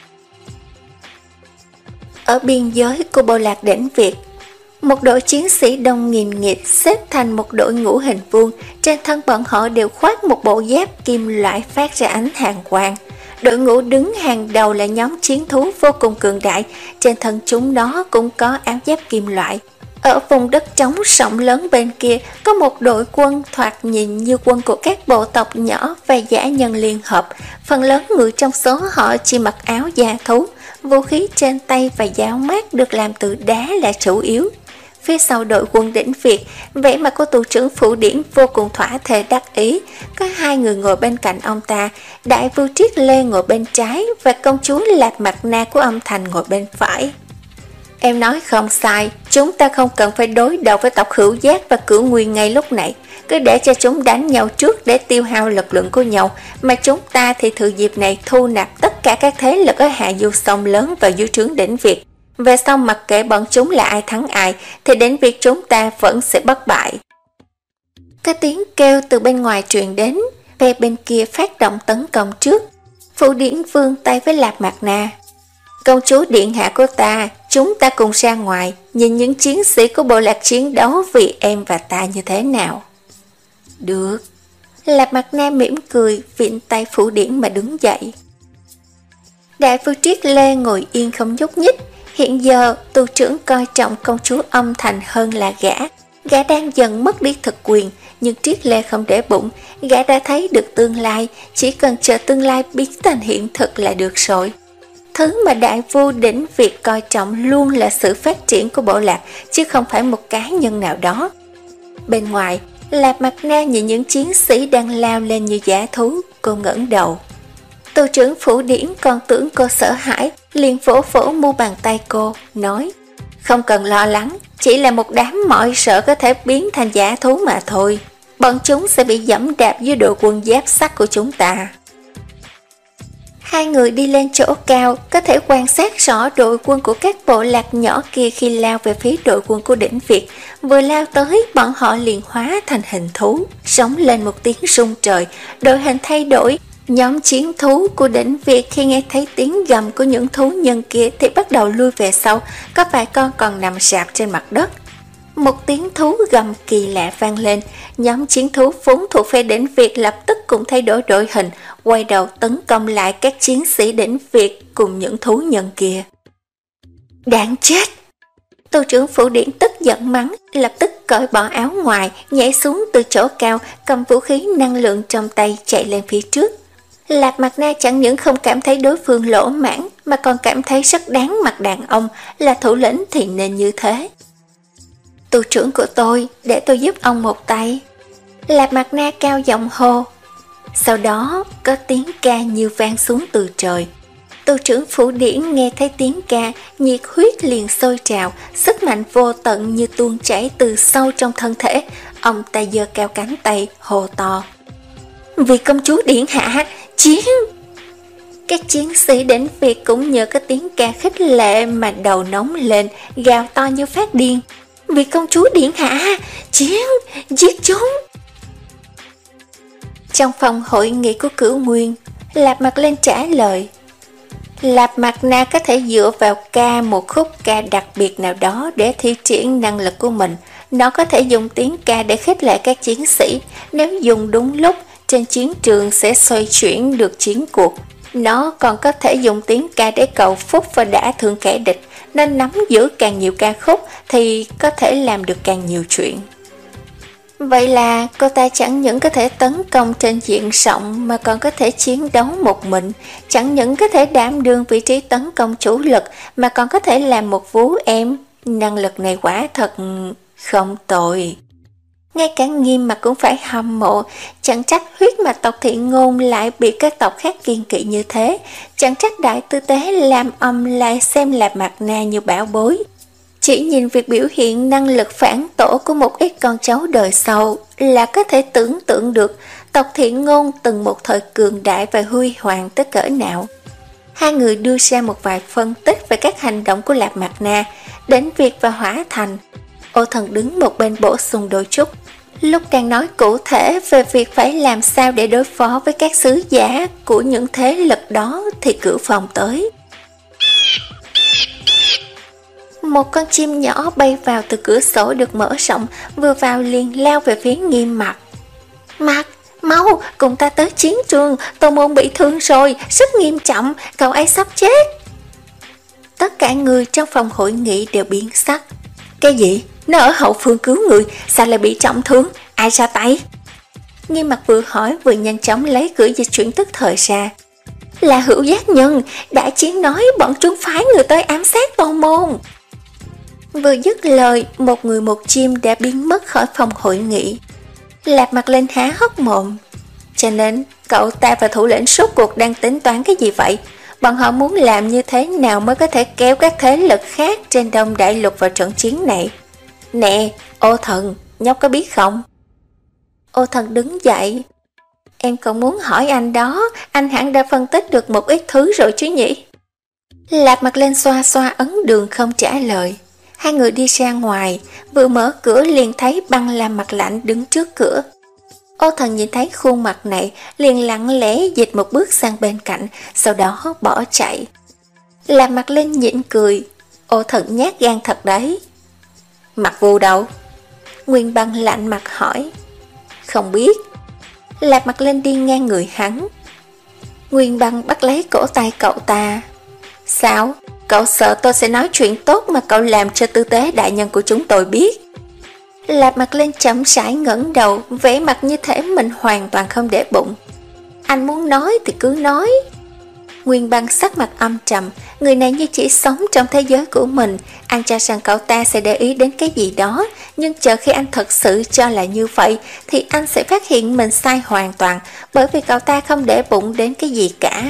Ở biên giới của Bộ Lạc Đỉnh Việt, một đội chiến sĩ đông nghìn nghịt xếp thành một đội ngũ hình vuông, trên thân bọn họ đều khoác một bộ giáp kim loại phát ra ánh hàn quang. Đội ngũ đứng hàng đầu là nhóm chiến thú vô cùng cường đại, trên thân chúng nó cũng có áo giáp kim loại. Ở vùng đất trống rộng lớn bên kia có một đội quân thoạt nhìn như quân của các bộ tộc nhỏ và dã nhân liên hợp. Phần lớn người trong số họ chỉ mặc áo da thú, vũ khí trên tay và giáo mát được làm từ đá là chủ yếu. Phía sau đội quân Đỉnh Việt, vẻ mặt của tù trưởng Phủ Điển vô cùng thỏa thề đắc ý. Có hai người ngồi bên cạnh ông ta, đại vưu Triết Lê ngồi bên trái và công chúa Lạp Mặc Na của âm thành ngồi bên phải. Em nói không sai, chúng ta không cần phải đối đầu với tộc Hữu Giác và Cửu Nguyên ngay lúc này. Cứ để cho chúng đánh nhau trước để tiêu hao lực lượng của nhau, mà chúng ta thì thừa dịp này thu nạp tất cả các thế lực ở hạ du sông lớn và dưới trướng Đỉnh Việt. Về sau mặc kệ bọn chúng là ai thắng ai, thì đến việc chúng ta vẫn sẽ bất bại. Cái tiếng kêu từ bên ngoài truyền đến, phe bên kia phát động tấn công trước. Phủ Điển vươn tay với Lạp Mặc Na. Công chúa điện hạ của ta, chúng ta cùng ra ngoài, nhìn những chiến sĩ của bộ lạc chiến đấu vì em và ta như thế nào. Được. Lạp Mặc Na mỉm cười, vịn tay Phủ Điển mà đứng dậy. Đại vưu Triết Lê ngồi yên không nhúc nhích. Hiện giờ, tù trưởng coi trọng công chúa âm thành hơn là gã. Gã đang dần mất đi thực quyền, nhưng Triết Lê không để bụng. Gã đã thấy được tương lai, chỉ cần chờ tương lai biến thành hiện thực là được rồi. Thứ mà đại vua Đỉnh Việt coi trọng luôn là sự phát triển của bộ lạc, chứ không phải một cá nhân nào đó. Bên ngoài, Lạp Mặc Na nhìn những chiến sĩ đang lao lên như dã thú, cô ngẩng đầu. Tô trưởng Phủ Điển còn tưởng cô sợ hãi, liền vỗ vỗ mu bàn tay cô, nói: không cần lo lắng, chỉ là một đám mọi sợ có thể biến thành giả thú mà thôi. Bọn chúng sẽ bị giẫm đạp dưới đội quân giáp sắt của chúng ta. Hai người đi lên chỗ cao, có thể quan sát rõ đội quân của các bộ lạc nhỏ kia khi lao về phía đội quân của Đỉnh Việt. Vừa lao tới, bọn họ liền hóa thành hình thú, sống lên một tiếng rung trời, đội hình thay đổi. Nhóm chiến thú của Đỉnh Việt khi nghe thấy tiếng gầm của những thú nhân kia thì bắt đầu lui về sau, có vài con còn nằm rạp trên mặt đất. Một tiếng thú gầm kỳ lạ vang lên, nhóm chiến thú vốn thuộc phe Đỉnh Việt lập tức cũng thay đổi đội hình, quay đầu tấn công lại các chiến sĩ Đỉnh Việt cùng những thú nhân kia. Đáng chết! Tô trưởng Phủ Điển tức giận mắng, lập tức cởi bỏ áo ngoài, nhảy xuống từ chỗ cao, cầm vũ khí năng lượng trong tay chạy lên phía trước. Lạp Mặt Na chẳng những không cảm thấy đối phương lỗ mãng, mà còn cảm thấy rất đáng mặt đàn ông, là thủ lĩnh thì nên như thế. Tù trưởng của tôi, để tôi giúp ông một tay. Lạp Mặt Na cao giọng hô. Sau đó có tiếng ca như vang xuống từ trời. Tù trưởng Phủ Điển nghe thấy tiếng ca, nhiệt huyết liền sôi trào, sức mạnh vô tận như tuôn chảy từ sâu trong thân thể. Ông ta giơ cao cánh tay, hô to: vì công chúa Điện hạ, chiến! Các chiến sĩ Đỉnh Việt cũng nhờ cái tiếng ca khích lệ mà đầu nóng lên, gào to như phát điên: vì công chúa Điện hạ, chiến! Giết chúng! Trong phòng hội nghị của Cửu Nguyên, Lạp Mặt lên trả lời. Lạp Mặt Na có thể dựa vào ca một khúc ca đặc biệt nào đó để thi triển năng lực của mình. Nó có thể dùng tiếng ca để khích lệ các chiến sĩ. Nếu dùng đúng lúc, trên chiến trường sẽ xoay chuyển được chiến cuộc. Nó còn có thể dùng tiếng ca để cầu phúc và đả thương kẻ địch. Nên nắm giữ càng nhiều ca khúc thì có thể làm được càng nhiều chuyện. Vậy là cô ta chẳng những có thể tấn công trên diện rộng mà còn có thể chiến đấu một mình, chẳng những có thể đảm đương vị trí tấn công chủ lực mà còn có thể làm một vú em. Năng lực này quả thật không tồi. Ngay cả Nghiêm Mặc cũng phải hâm mộ, chẳng trách huyết mạch tộc Thị Ngôn lại bị các tộc khác kiêng kỵ như thế, chẳng trách Đại Tư Tế làm âm lại xem Lạp Mặt Na như bảo bối. Chỉ nhìn việc biểu hiện năng lực phản tổ của một ít con cháu đời sau là có thể tưởng tượng được tộc Thị Ngôn từng một thời cường đại và huy hoàng tới cỡ nào. Hai người đưa ra một vài phân tích về các hành động của Lạp Mặt Na, đến việc và Hỏa Thành. Ô Thần đứng một bên bổ sung đôi chút. Lúc đang nói cụ thể về việc phải làm sao để đối phó với các sứ giả của những thế lực đó thì Cửu Phong tới. Một con chim nhỏ bay vào từ cửa sổ được mở rộng, vừa vào liền lao về phía Nghiêm Mặc. Mặc, mau, cùng ta tới chiến trường, Tô Môn bị thương rồi, rất nghiêm trọng, cậu ấy sắp chết. Tất cả người trong phòng hội nghị đều biến sắc. Cái gì? Nó ở hậu phương cứu người, sao lại bị trọng thương? Ai ra tay? Nghiêm Mặc vừa hỏi vừa nhanh chóng lấy cửa dịch chuyển tức thời ra. Là Hữu Giác Nhân, Đại Chiến nói bọn chúng phái người tới ám sát Tô Môn. Vừa dứt lời, một người một chim đã biến mất khỏi phòng hội nghị. Lạp Mặt lên há hốc mồm. Cho nên, cậu ta và thủ lĩnh suốt cuộc đang tính toán cái gì vậy? Bọn họ muốn làm như thế nào mới có thể kéo các thế lực khác trên Đông Đại Lục vào trận chiến này? Nè, Ô Thần, nhóc có biết không? Ô Thần đứng dậy. Em còn muốn hỏi anh đó, anh hẳn đã phân tích được một ít thứ rồi chứ nhỉ? Lạp Mặt lên xoa xoa ấn đường không trả lời. Hai người đi ra ngoài, vừa mở cửa liền thấy Băng Lam mặt lạnh đứng trước cửa. Ô Thần nhìn thấy khuôn mặt này, liền lặng lẽ dịch một bước sang bên cạnh, sau đó bỏ chạy. Làm Mặt lên nhịn cười. Ô Thần nhát gan thật đấy. Mặt Vu đâu? Nguyên Băng lạnh mặt hỏi. Không biết. Lạp Mặt lên đi ngang người hắn. Nguyên Băng bắt lấy cổ tay cậu ta. Sao? Cậu sợ tôi sẽ nói chuyện tốt mà cậu làm cho Tư Tế đại nhân của chúng tôi biết? Lạp Mặt lên chậm rãi ngẩng đầu, vẻ mặt như thể mình hoàn toàn không để bụng. Anh muốn nói thì cứ nói. Nguyên Băng sắc mặt âm trầm, người này như chỉ sống trong thế giới của mình. Anh cho rằng cậu ta sẽ để ý đến cái gì đó, nhưng chờ khi anh thật sự cho là như vậy thì anh sẽ phát hiện mình sai hoàn toàn, bởi vì cậu ta không để bụng đến cái gì cả.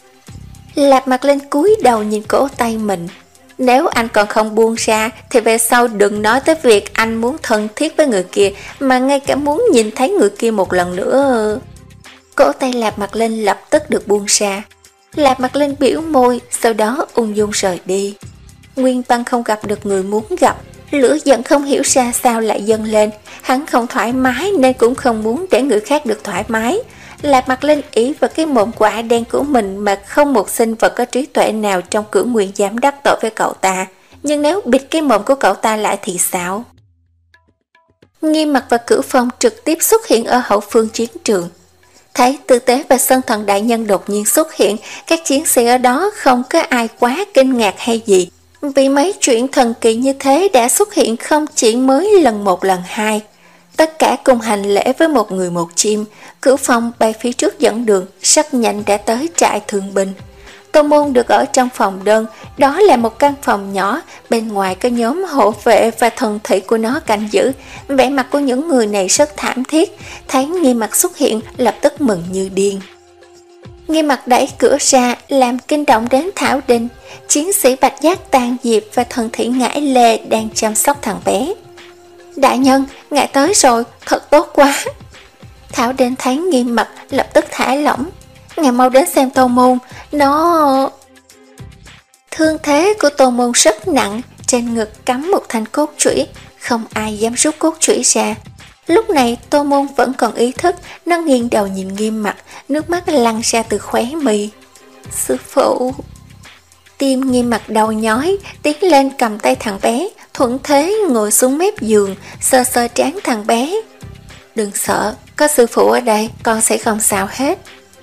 Lạp Mặt lên cúi đầu nhìn cổ tay mình. Nếu anh còn không buông ra thì về sau đừng nói tới việc anh muốn thân thiết với người kia, mà ngay cả muốn nhìn thấy người kia một lần nữa. Cổ tay Lạp Mặt lên lập tức được buông ra. Lạp Mặt lên biểu môi, sau đó ung dung rời đi. Nguyên Băng không gặp được người muốn gặp, lửa giận không hiểu ra sao lại dâng lên. Hắn không thoải mái nên cũng không muốn để người khác được thoải mái. Lạp Mặt lên ý vào cái mồm quả đen của mình mà không một sinh vật có trí tuệ nào trong Cửu Nguyên dám đắc tội với cậu ta. Nhưng nếu bịt cái mồm của cậu ta lại thì sao? Nghiêm Mặt và Cửu Phong trực tiếp xuất hiện ở hậu phương chiến trường. Thấy Tư Tế và Sơn Thần đại nhân đột nhiên xuất hiện, các chiến sĩ ở đó không có ai quá kinh ngạc hay gì, vì mấy chuyện thần kỳ như thế đã xuất hiện không chỉ mới lần một lần hai. Tất cả cùng hành lễ với một người một chim. Cửu Phong bay phía trước dẫn đường, rất nhanh đã tới trại thương binh. Tô Môn được ở trong phòng đơn, đó là một căn phòng nhỏ, bên ngoài có nhóm hộ vệ và thần thị của nó canh giữ. Vẻ mặt của những người này rất thảm thiết, thấy Nghiêm Mặt xuất hiện lập tức mừng như điên. Nghiêm Mặt đẩy cửa ra làm kinh động đến Thảo Đình. Chiến sĩ Bạch Giác Tàn Diệp và thần thị Ngải Lê đang chăm sóc thằng bé. Đại nhân, ngài tới rồi, thật tốt quá. Thảo Đình thấy Nghiêm Mặt lập tức thả lỏng. Ngài mau đến xem Tô Môn, nó... Thương thế của Tô Môn rất nặng, trên ngực cắm một thanh cốt chủy, không ai dám rút cốt chủy ra. Lúc này Tô Môn vẫn còn ý thức, nó nghiêng đầu nhìn Nghiêm Mặt, nước mắt lăn ra từ khóe mi. Sư phụ... Tim Nghiêm Mặt đầu nhói, tiến lên cầm tay thằng bé, thuận thế ngồi xuống mép giường, sờ sờ trán thằng bé. Đừng sợ, có sư phụ ở đây, con sẽ không sao hết.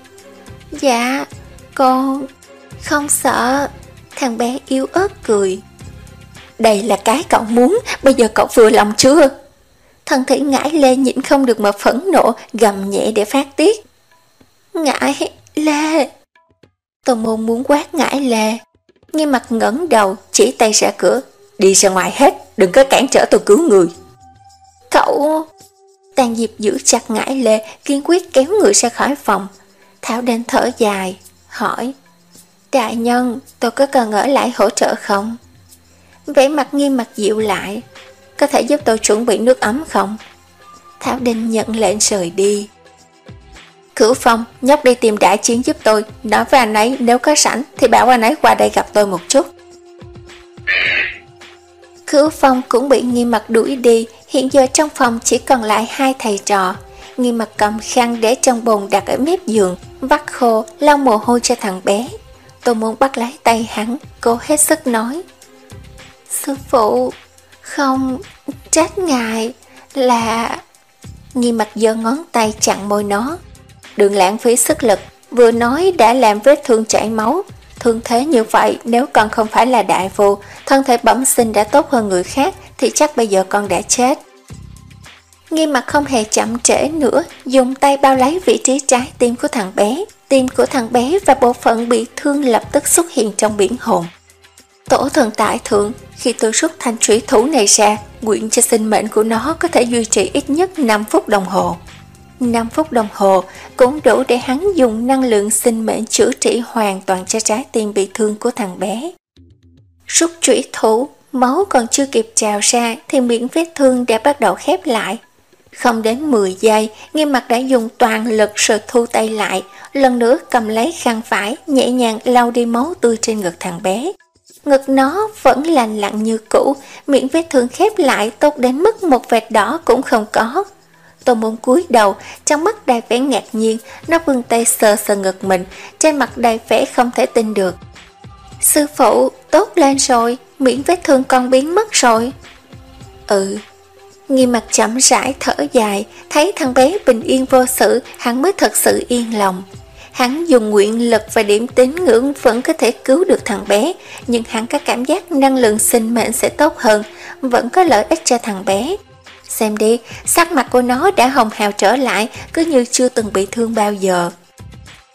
Dạ, con không sợ. Thằng bé yếu ớt cười. Đây là cái cậu muốn, bây giờ cậu vừa lòng chưa? Thần thị Ngải Lê nhịn không được mà phẫn nộ, gầm nhẹ để phát tiết. Ngải Lê. Tô Môn muốn quát Ngải Lê. Nghiêm Mặt ngẩng đầu, chỉ tay ra cửa. Đi ra ngoài hết, đừng có cản trở tôi cứu người. Cậu... Tàn Diệp giữ chặt Ngải Lê, kiên quyết kéo người ra khỏi phòng. Thảo Đình thở dài, hỏi. Đại nhân, tôi có cần ở lại hỗ trợ không? Vẻ mặt Nghiêm Mặt dịu lại. Có thể giúp tôi chuẩn bị nước ấm không? Thảo Đình nhận lệnh rời đi. Cửu Phong, nhóc đi tìm đại chiến giúp tôi. Nói với anh ấy nếu có sẵn thì bảo anh ấy qua đây gặp tôi một chút. Cửu Phong cũng bị Nghiêm Mặt đuổi đi. Hiện giờ trong phòng chỉ còn lại hai thầy trò. Nghiêm Mặt cầm khăn để trong bồn đặt ở mép giường, vắt khô, lau mồ hôi cho thằng bé. Tô Môn bắt lấy tay hắn, cố hết sức nói. Sư phụ, không, trách ngài, là... Nghiêm Mặt giơ ngón tay chặn môi nó. Đừng lãng phí sức lực, vừa nói đã làm vết thương chảy máu. Thương thế như vậy nếu con không phải là đại phu, thân thể bẩm sinh đã tốt hơn người khác thì chắc bây giờ con đã chết. Nghiêm Mặt không hề chậm trễ nữa, dùng tay bao lấy vị trí trái tim của thằng bé. Tim của thằng bé và bộ phận bị thương lập tức xuất hiện trong biển hồn. Tổ thần tại thượng, khi tôi rút thanh thủy thủ này ra, nguyện cho sinh mệnh của nó có thể duy trì ít nhất năm phút đồng hồ. năm phút đồng hồ cũng đủ để hắn dùng năng lượng sinh mệnh chữa trị hoàn toàn cho trái tim bị thương của thằng bé. Rút thủy thủ, máu còn chưa kịp trào ra thì miệng vết thương đã bắt đầu khép lại. Không đến mười giây, Nghiêm Mặt đã dùng toàn lực rồi thu tay lại, lần nữa cầm lấy khăn vải, nhẹ nhàng lau đi máu tươi trên ngực thằng bé. Ngực nó vẫn lành lặn như cũ, miệng vết thương khép lại tốt đến mức một vệt đỏ cũng không có. Tô Môn cúi đầu, trong mắt đầy vẻ ngạc nhiên, nó vươn tay sờ sờ ngực mình, trên mặt đầy vẻ không thể tin được. Sư phụ, tốt lên rồi, miệng vết thương con biến mất rồi. Ừ. Nghiêm Mặt chậm rãi thở dài, thấy thằng bé bình yên vô sự, hắn mới thật sự yên lòng. Hắn dùng nguyện lực và điểm tín ngưỡng vẫn có thể cứu được thằng bé, nhưng hắn có cảm giác năng lượng sinh mệnh sẽ tốt hơn, vẫn có lợi ích cho thằng bé. Xem đi, sắc mặt của nó đã hồng hào trở lại, cứ như chưa từng bị thương bao giờ.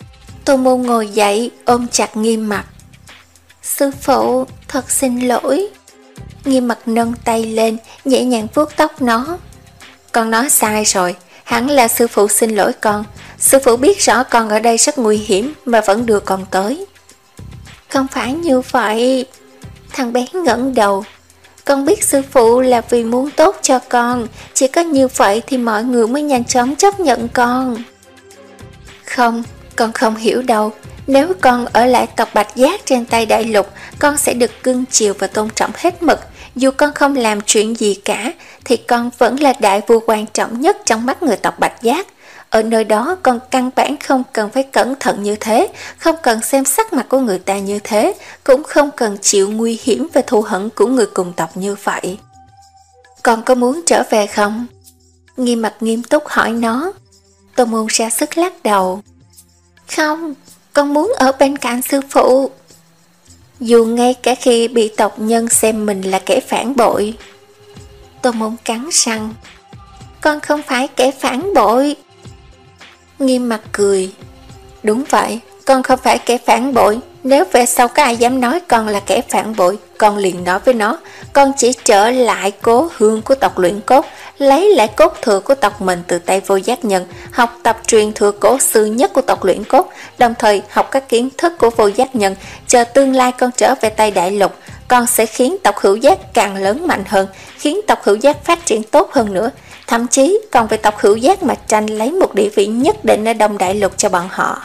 Tô Môn ngồi dậy ôm chặt Nghiêm Mặc. Sư phụ, thật xin lỗi. Nghiêm Mặc nâng tay lên, nhẹ nhàng vuốt tóc nó. Con nói sai rồi, hẳn là sư phụ xin lỗi con. Sư phụ biết rõ con ở đây rất nguy hiểm mà vẫn đưa con tới. Không phải như vậy. Thằng bé ngẩng đầu. Con biết sư phụ là vì muốn tốt cho con, chỉ có như vậy thì mọi người mới nhanh chóng chấp nhận con. Không, con không hiểu đâu. Nếu con ở lại tộc Bạch Giác trên tay Đại Lục, con sẽ được cưng chiều và tôn trọng hết mực. Dù con không làm chuyện gì cả, thì con vẫn là đại vua quan trọng nhất trong mắt người tộc Bạch Giác. Ở nơi đó con căn bản không cần phải cẩn thận như thế, không cần xem sắc mặt của người ta như thế, cũng không cần chịu nguy hiểm và thù hận của người cùng tộc như vậy. Con có muốn trở về không? Nghiêm Mặc nghiêm túc hỏi nó. Tô Môn ra sức lắc đầu. Không, con muốn ở bên cạnh sư phụ. Dù ngay cả khi bị tộc nhân xem mình là kẻ phản bội. Tô Môn cắn răng. Con không phải kẻ phản bội. Nghiêm Mặc cười. Đúng vậy, con không phải kẻ phản bội. Nếu về sau có ai dám nói con là kẻ phản bội, con liền nói với nó, con chỉ trở lại cố hương của tộc Luyện Cốt, lấy lại cốt thừa của tộc mình từ tay Vô Giác Nhân, học tập truyền thừa cổ xưa nhất của tộc Luyện Cốt, đồng thời học các kiến thức của Vô Giác Nhân. Chờ tương lai con trở về tay Đại Lục, con sẽ khiến tộc Hữu Giác càng lớn mạnh hơn, khiến tộc Hữu Giác phát triển tốt hơn nữa. Thậm chí còn về tộc Hữu Giác mà tranh lấy một địa vị nhất định ở Đông Đại Lục cho bọn họ.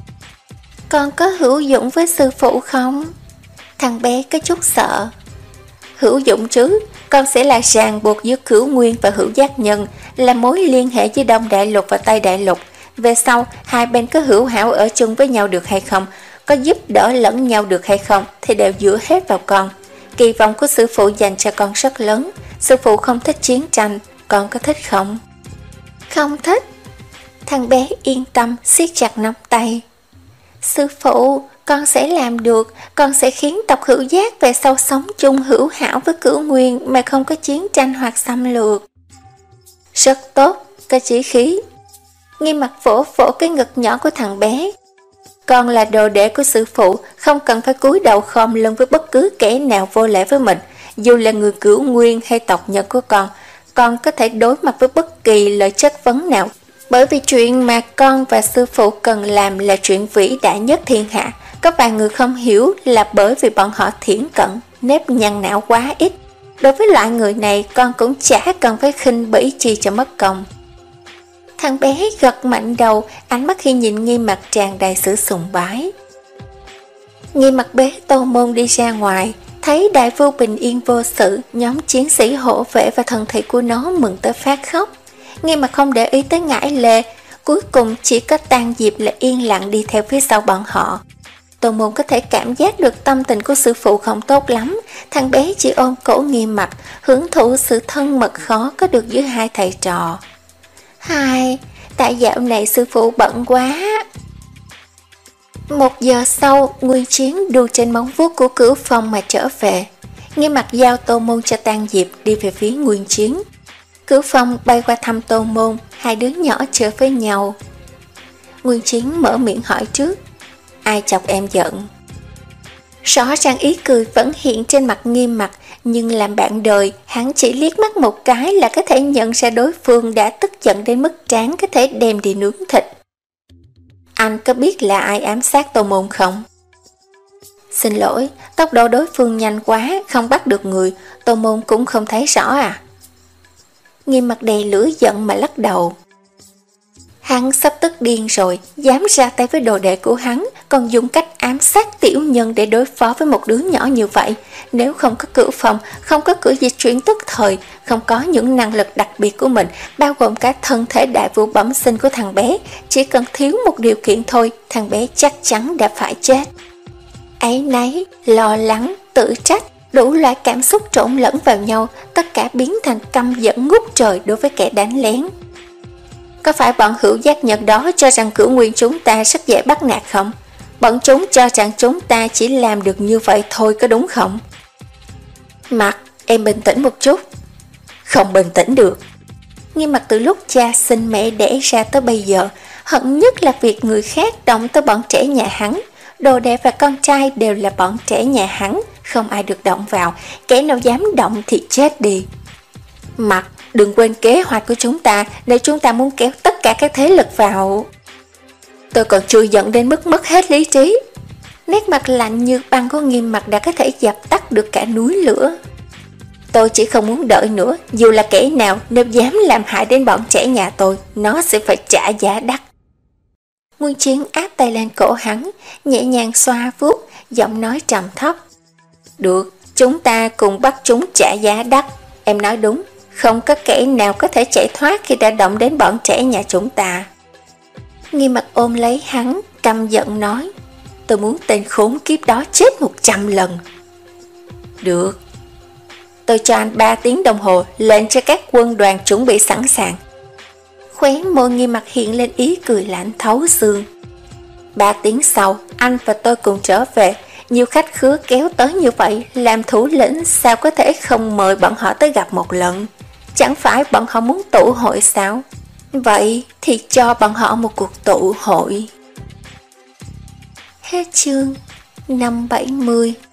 Con có hữu dụng với sư phụ không? Thằng bé có chút sợ. Hữu dụng chứ, con sẽ là ràng buộc giữa Cửu Nguyên và Hữu Giác Nhân, là mối liên hệ giữa Đông Đại Lục và Tây Đại Lục. Về sau, hai bên có hữu hảo ở chung với nhau được hay không, có giúp đỡ lẫn nhau được hay không, thì đều dựa hết vào con. Kỳ vọng của sư phụ dành cho con rất lớn. Sư phụ không thích chiến tranh, con có thích không? Không thích. Thằng bé yên tâm siết chặt nắm tay. Sư phụ, con sẽ làm được, con sẽ khiến tộc Hữu Giác về sau sống chung hữu hảo với Cửu Nguyên mà không có chiến tranh hoặc xâm lược. Rất tốt, có chí khí. Nghiêm Mặc vỗ vỗ cái ngực nhỏ của thằng bé. Con là đồ đệ của sư phụ, không cần phải cúi đầu khom lưng với bất cứ kẻ nào vô lễ với mình. Dù là người Cửu Nguyên hay tộc Nhật của con, con có thể đối mặt với bất kỳ lời chất vấn nào. Bởi vì chuyện mà con và sư phụ cần làm là chuyện vĩ đại nhất thiên hạ. Có vài người không hiểu là bởi vì bọn họ thiển cận, nếp nhăn não quá ít. Đối với loại người này, con cũng chả cần phải khinh bỉ chi cho mất công. Thằng bé gật mạnh đầu, ánh mắt khi nhìn Nghiêm Mặc tràn đầy sự sùng bái. Nghiêm Mặc bế Tô Môn đi ra ngoài, thấy đại vua bình yên vô sự, nhóm chiến sĩ hộ vệ và thần thị của nó mừng tới phát khóc. Nghiêm Mặc không để ý tới ngải lệ, cuối cùng chỉ có Tang Diệp là yên lặng đi theo phía sau bọn họ. Tô Môn có thể cảm giác được tâm tình của sư phụ không tốt lắm, thằng bé chỉ ôm cổ Nghiêm Mặc, hưởng thụ sự thân mật khó có được giữa hai thầy trò. Hai, tại dạo này sư phụ bận quá. Một giờ sau, Nguyên Chiến đu trên móng vuốt của Cửu Phong mà trở về. Nghiêm Mặc giao Tô Môn cho Tang Diệp đi về phía Nguyên Chiến. Cửu Phong bay qua thăm Tô Môn, hai đứa nhỏ chơi với nhau. Nguyên Chiến mở miệng hỏi trước. Ai chọc em giận? Rõ ràng ý cười vẫn hiện trên mặt Nghiêm Mặc, nhưng làm bạn đời, hắn chỉ liếc mắt một cái là có thể nhận ra đối phương đã tức giận đến mức trán có thể đem đi nướng thịt. Anh có biết là ai ám sát Tô Môn không? Xin lỗi, tốc độ đối phương nhanh quá, không bắt được người, Tô Môn cũng không thấy rõ à? Nghiêm Mặc đầy lửa giận mà lắc đầu. Hắn sắp tức điên rồi, dám ra tay với đồ đệ của hắn, còn dùng cách ám sát tiểu nhân để đối phó với một đứa nhỏ như vậy. Nếu không có Cửu Phong, không có cửa dịch chuyển tức thời, không có những năng lực đặc biệt của mình, bao gồm cả thân thể đại vũ bẩm sinh của thằng bé, chỉ cần thiếu một điều kiện thôi, thằng bé chắc chắn đã phải chết. Áy náy, lo lắng, tự trách, đủ loại cảm xúc trộn lẫn vào nhau, tất cả biến thành căm giận ngút trời đối với kẻ đánh lén. Có phải bọn Hữu Giác Nhật đó cho rằng Cửu Nguyên chúng ta rất dễ bắt nạt không? Bọn chúng cho rằng chúng ta chỉ làm được như vậy thôi, có đúng không? Mặc, em bình tĩnh một chút. Không bình tĩnh được. Nghiêm Mặc từ lúc cha sinh mẹ đẻ ra tới bây giờ, hận nhất là việc người khác động tới bọn trẻ nhà hắn. Đồ đệ và con trai đều là bọn trẻ nhà hắn, không ai được động vào, kẻ nào dám động thì chết đi. Mặt, đừng quên kế hoạch của chúng ta, nếu chúng ta muốn kéo tất cả các thế lực vào. Tôi còn chưa giận đến mức mất hết lý trí. Nét mặt lạnh như băng của Nghiêm Mặc đã có thể dập tắt được cả núi lửa. Tôi chỉ không muốn đợi nữa, dù là kẻ nào nếu dám làm hại đến bọn trẻ nhà tôi, nó sẽ phải trả giá đắt. Nguyên Chiến áp tay lên cổ hắn, nhẹ nhàng xoa vuốt, giọng nói trầm thấp. Được, chúng ta cùng bắt chúng trả giá đắt. Em nói đúng, không có kẻ nào có thể chạy thoát khi đã động đến bọn trẻ nhà chúng ta. Nghiêm Mặc ôm lấy hắn, căm giận nói. Tôi muốn tên khốn kiếp đó chết một trăm lần. Được. Tôi cho anh ba tiếng đồng hồ, lệnh cho các quân đoàn chuẩn bị sẵn sàng. Khóe môi Nghiêm Mặc hiện lên ý cười lạnh thấu xương. Ba tiếng sau, anh và tôi cùng trở về. Nhiều khách khứa kéo tới như vậy, làm thủ lĩnh sao có thể không mời bọn họ tới gặp một lần? Chẳng phải bọn họ muốn tụ hội sao? Vậy thì cho bọn họ một cuộc tụ hội. Hết chương năm bảy mươi.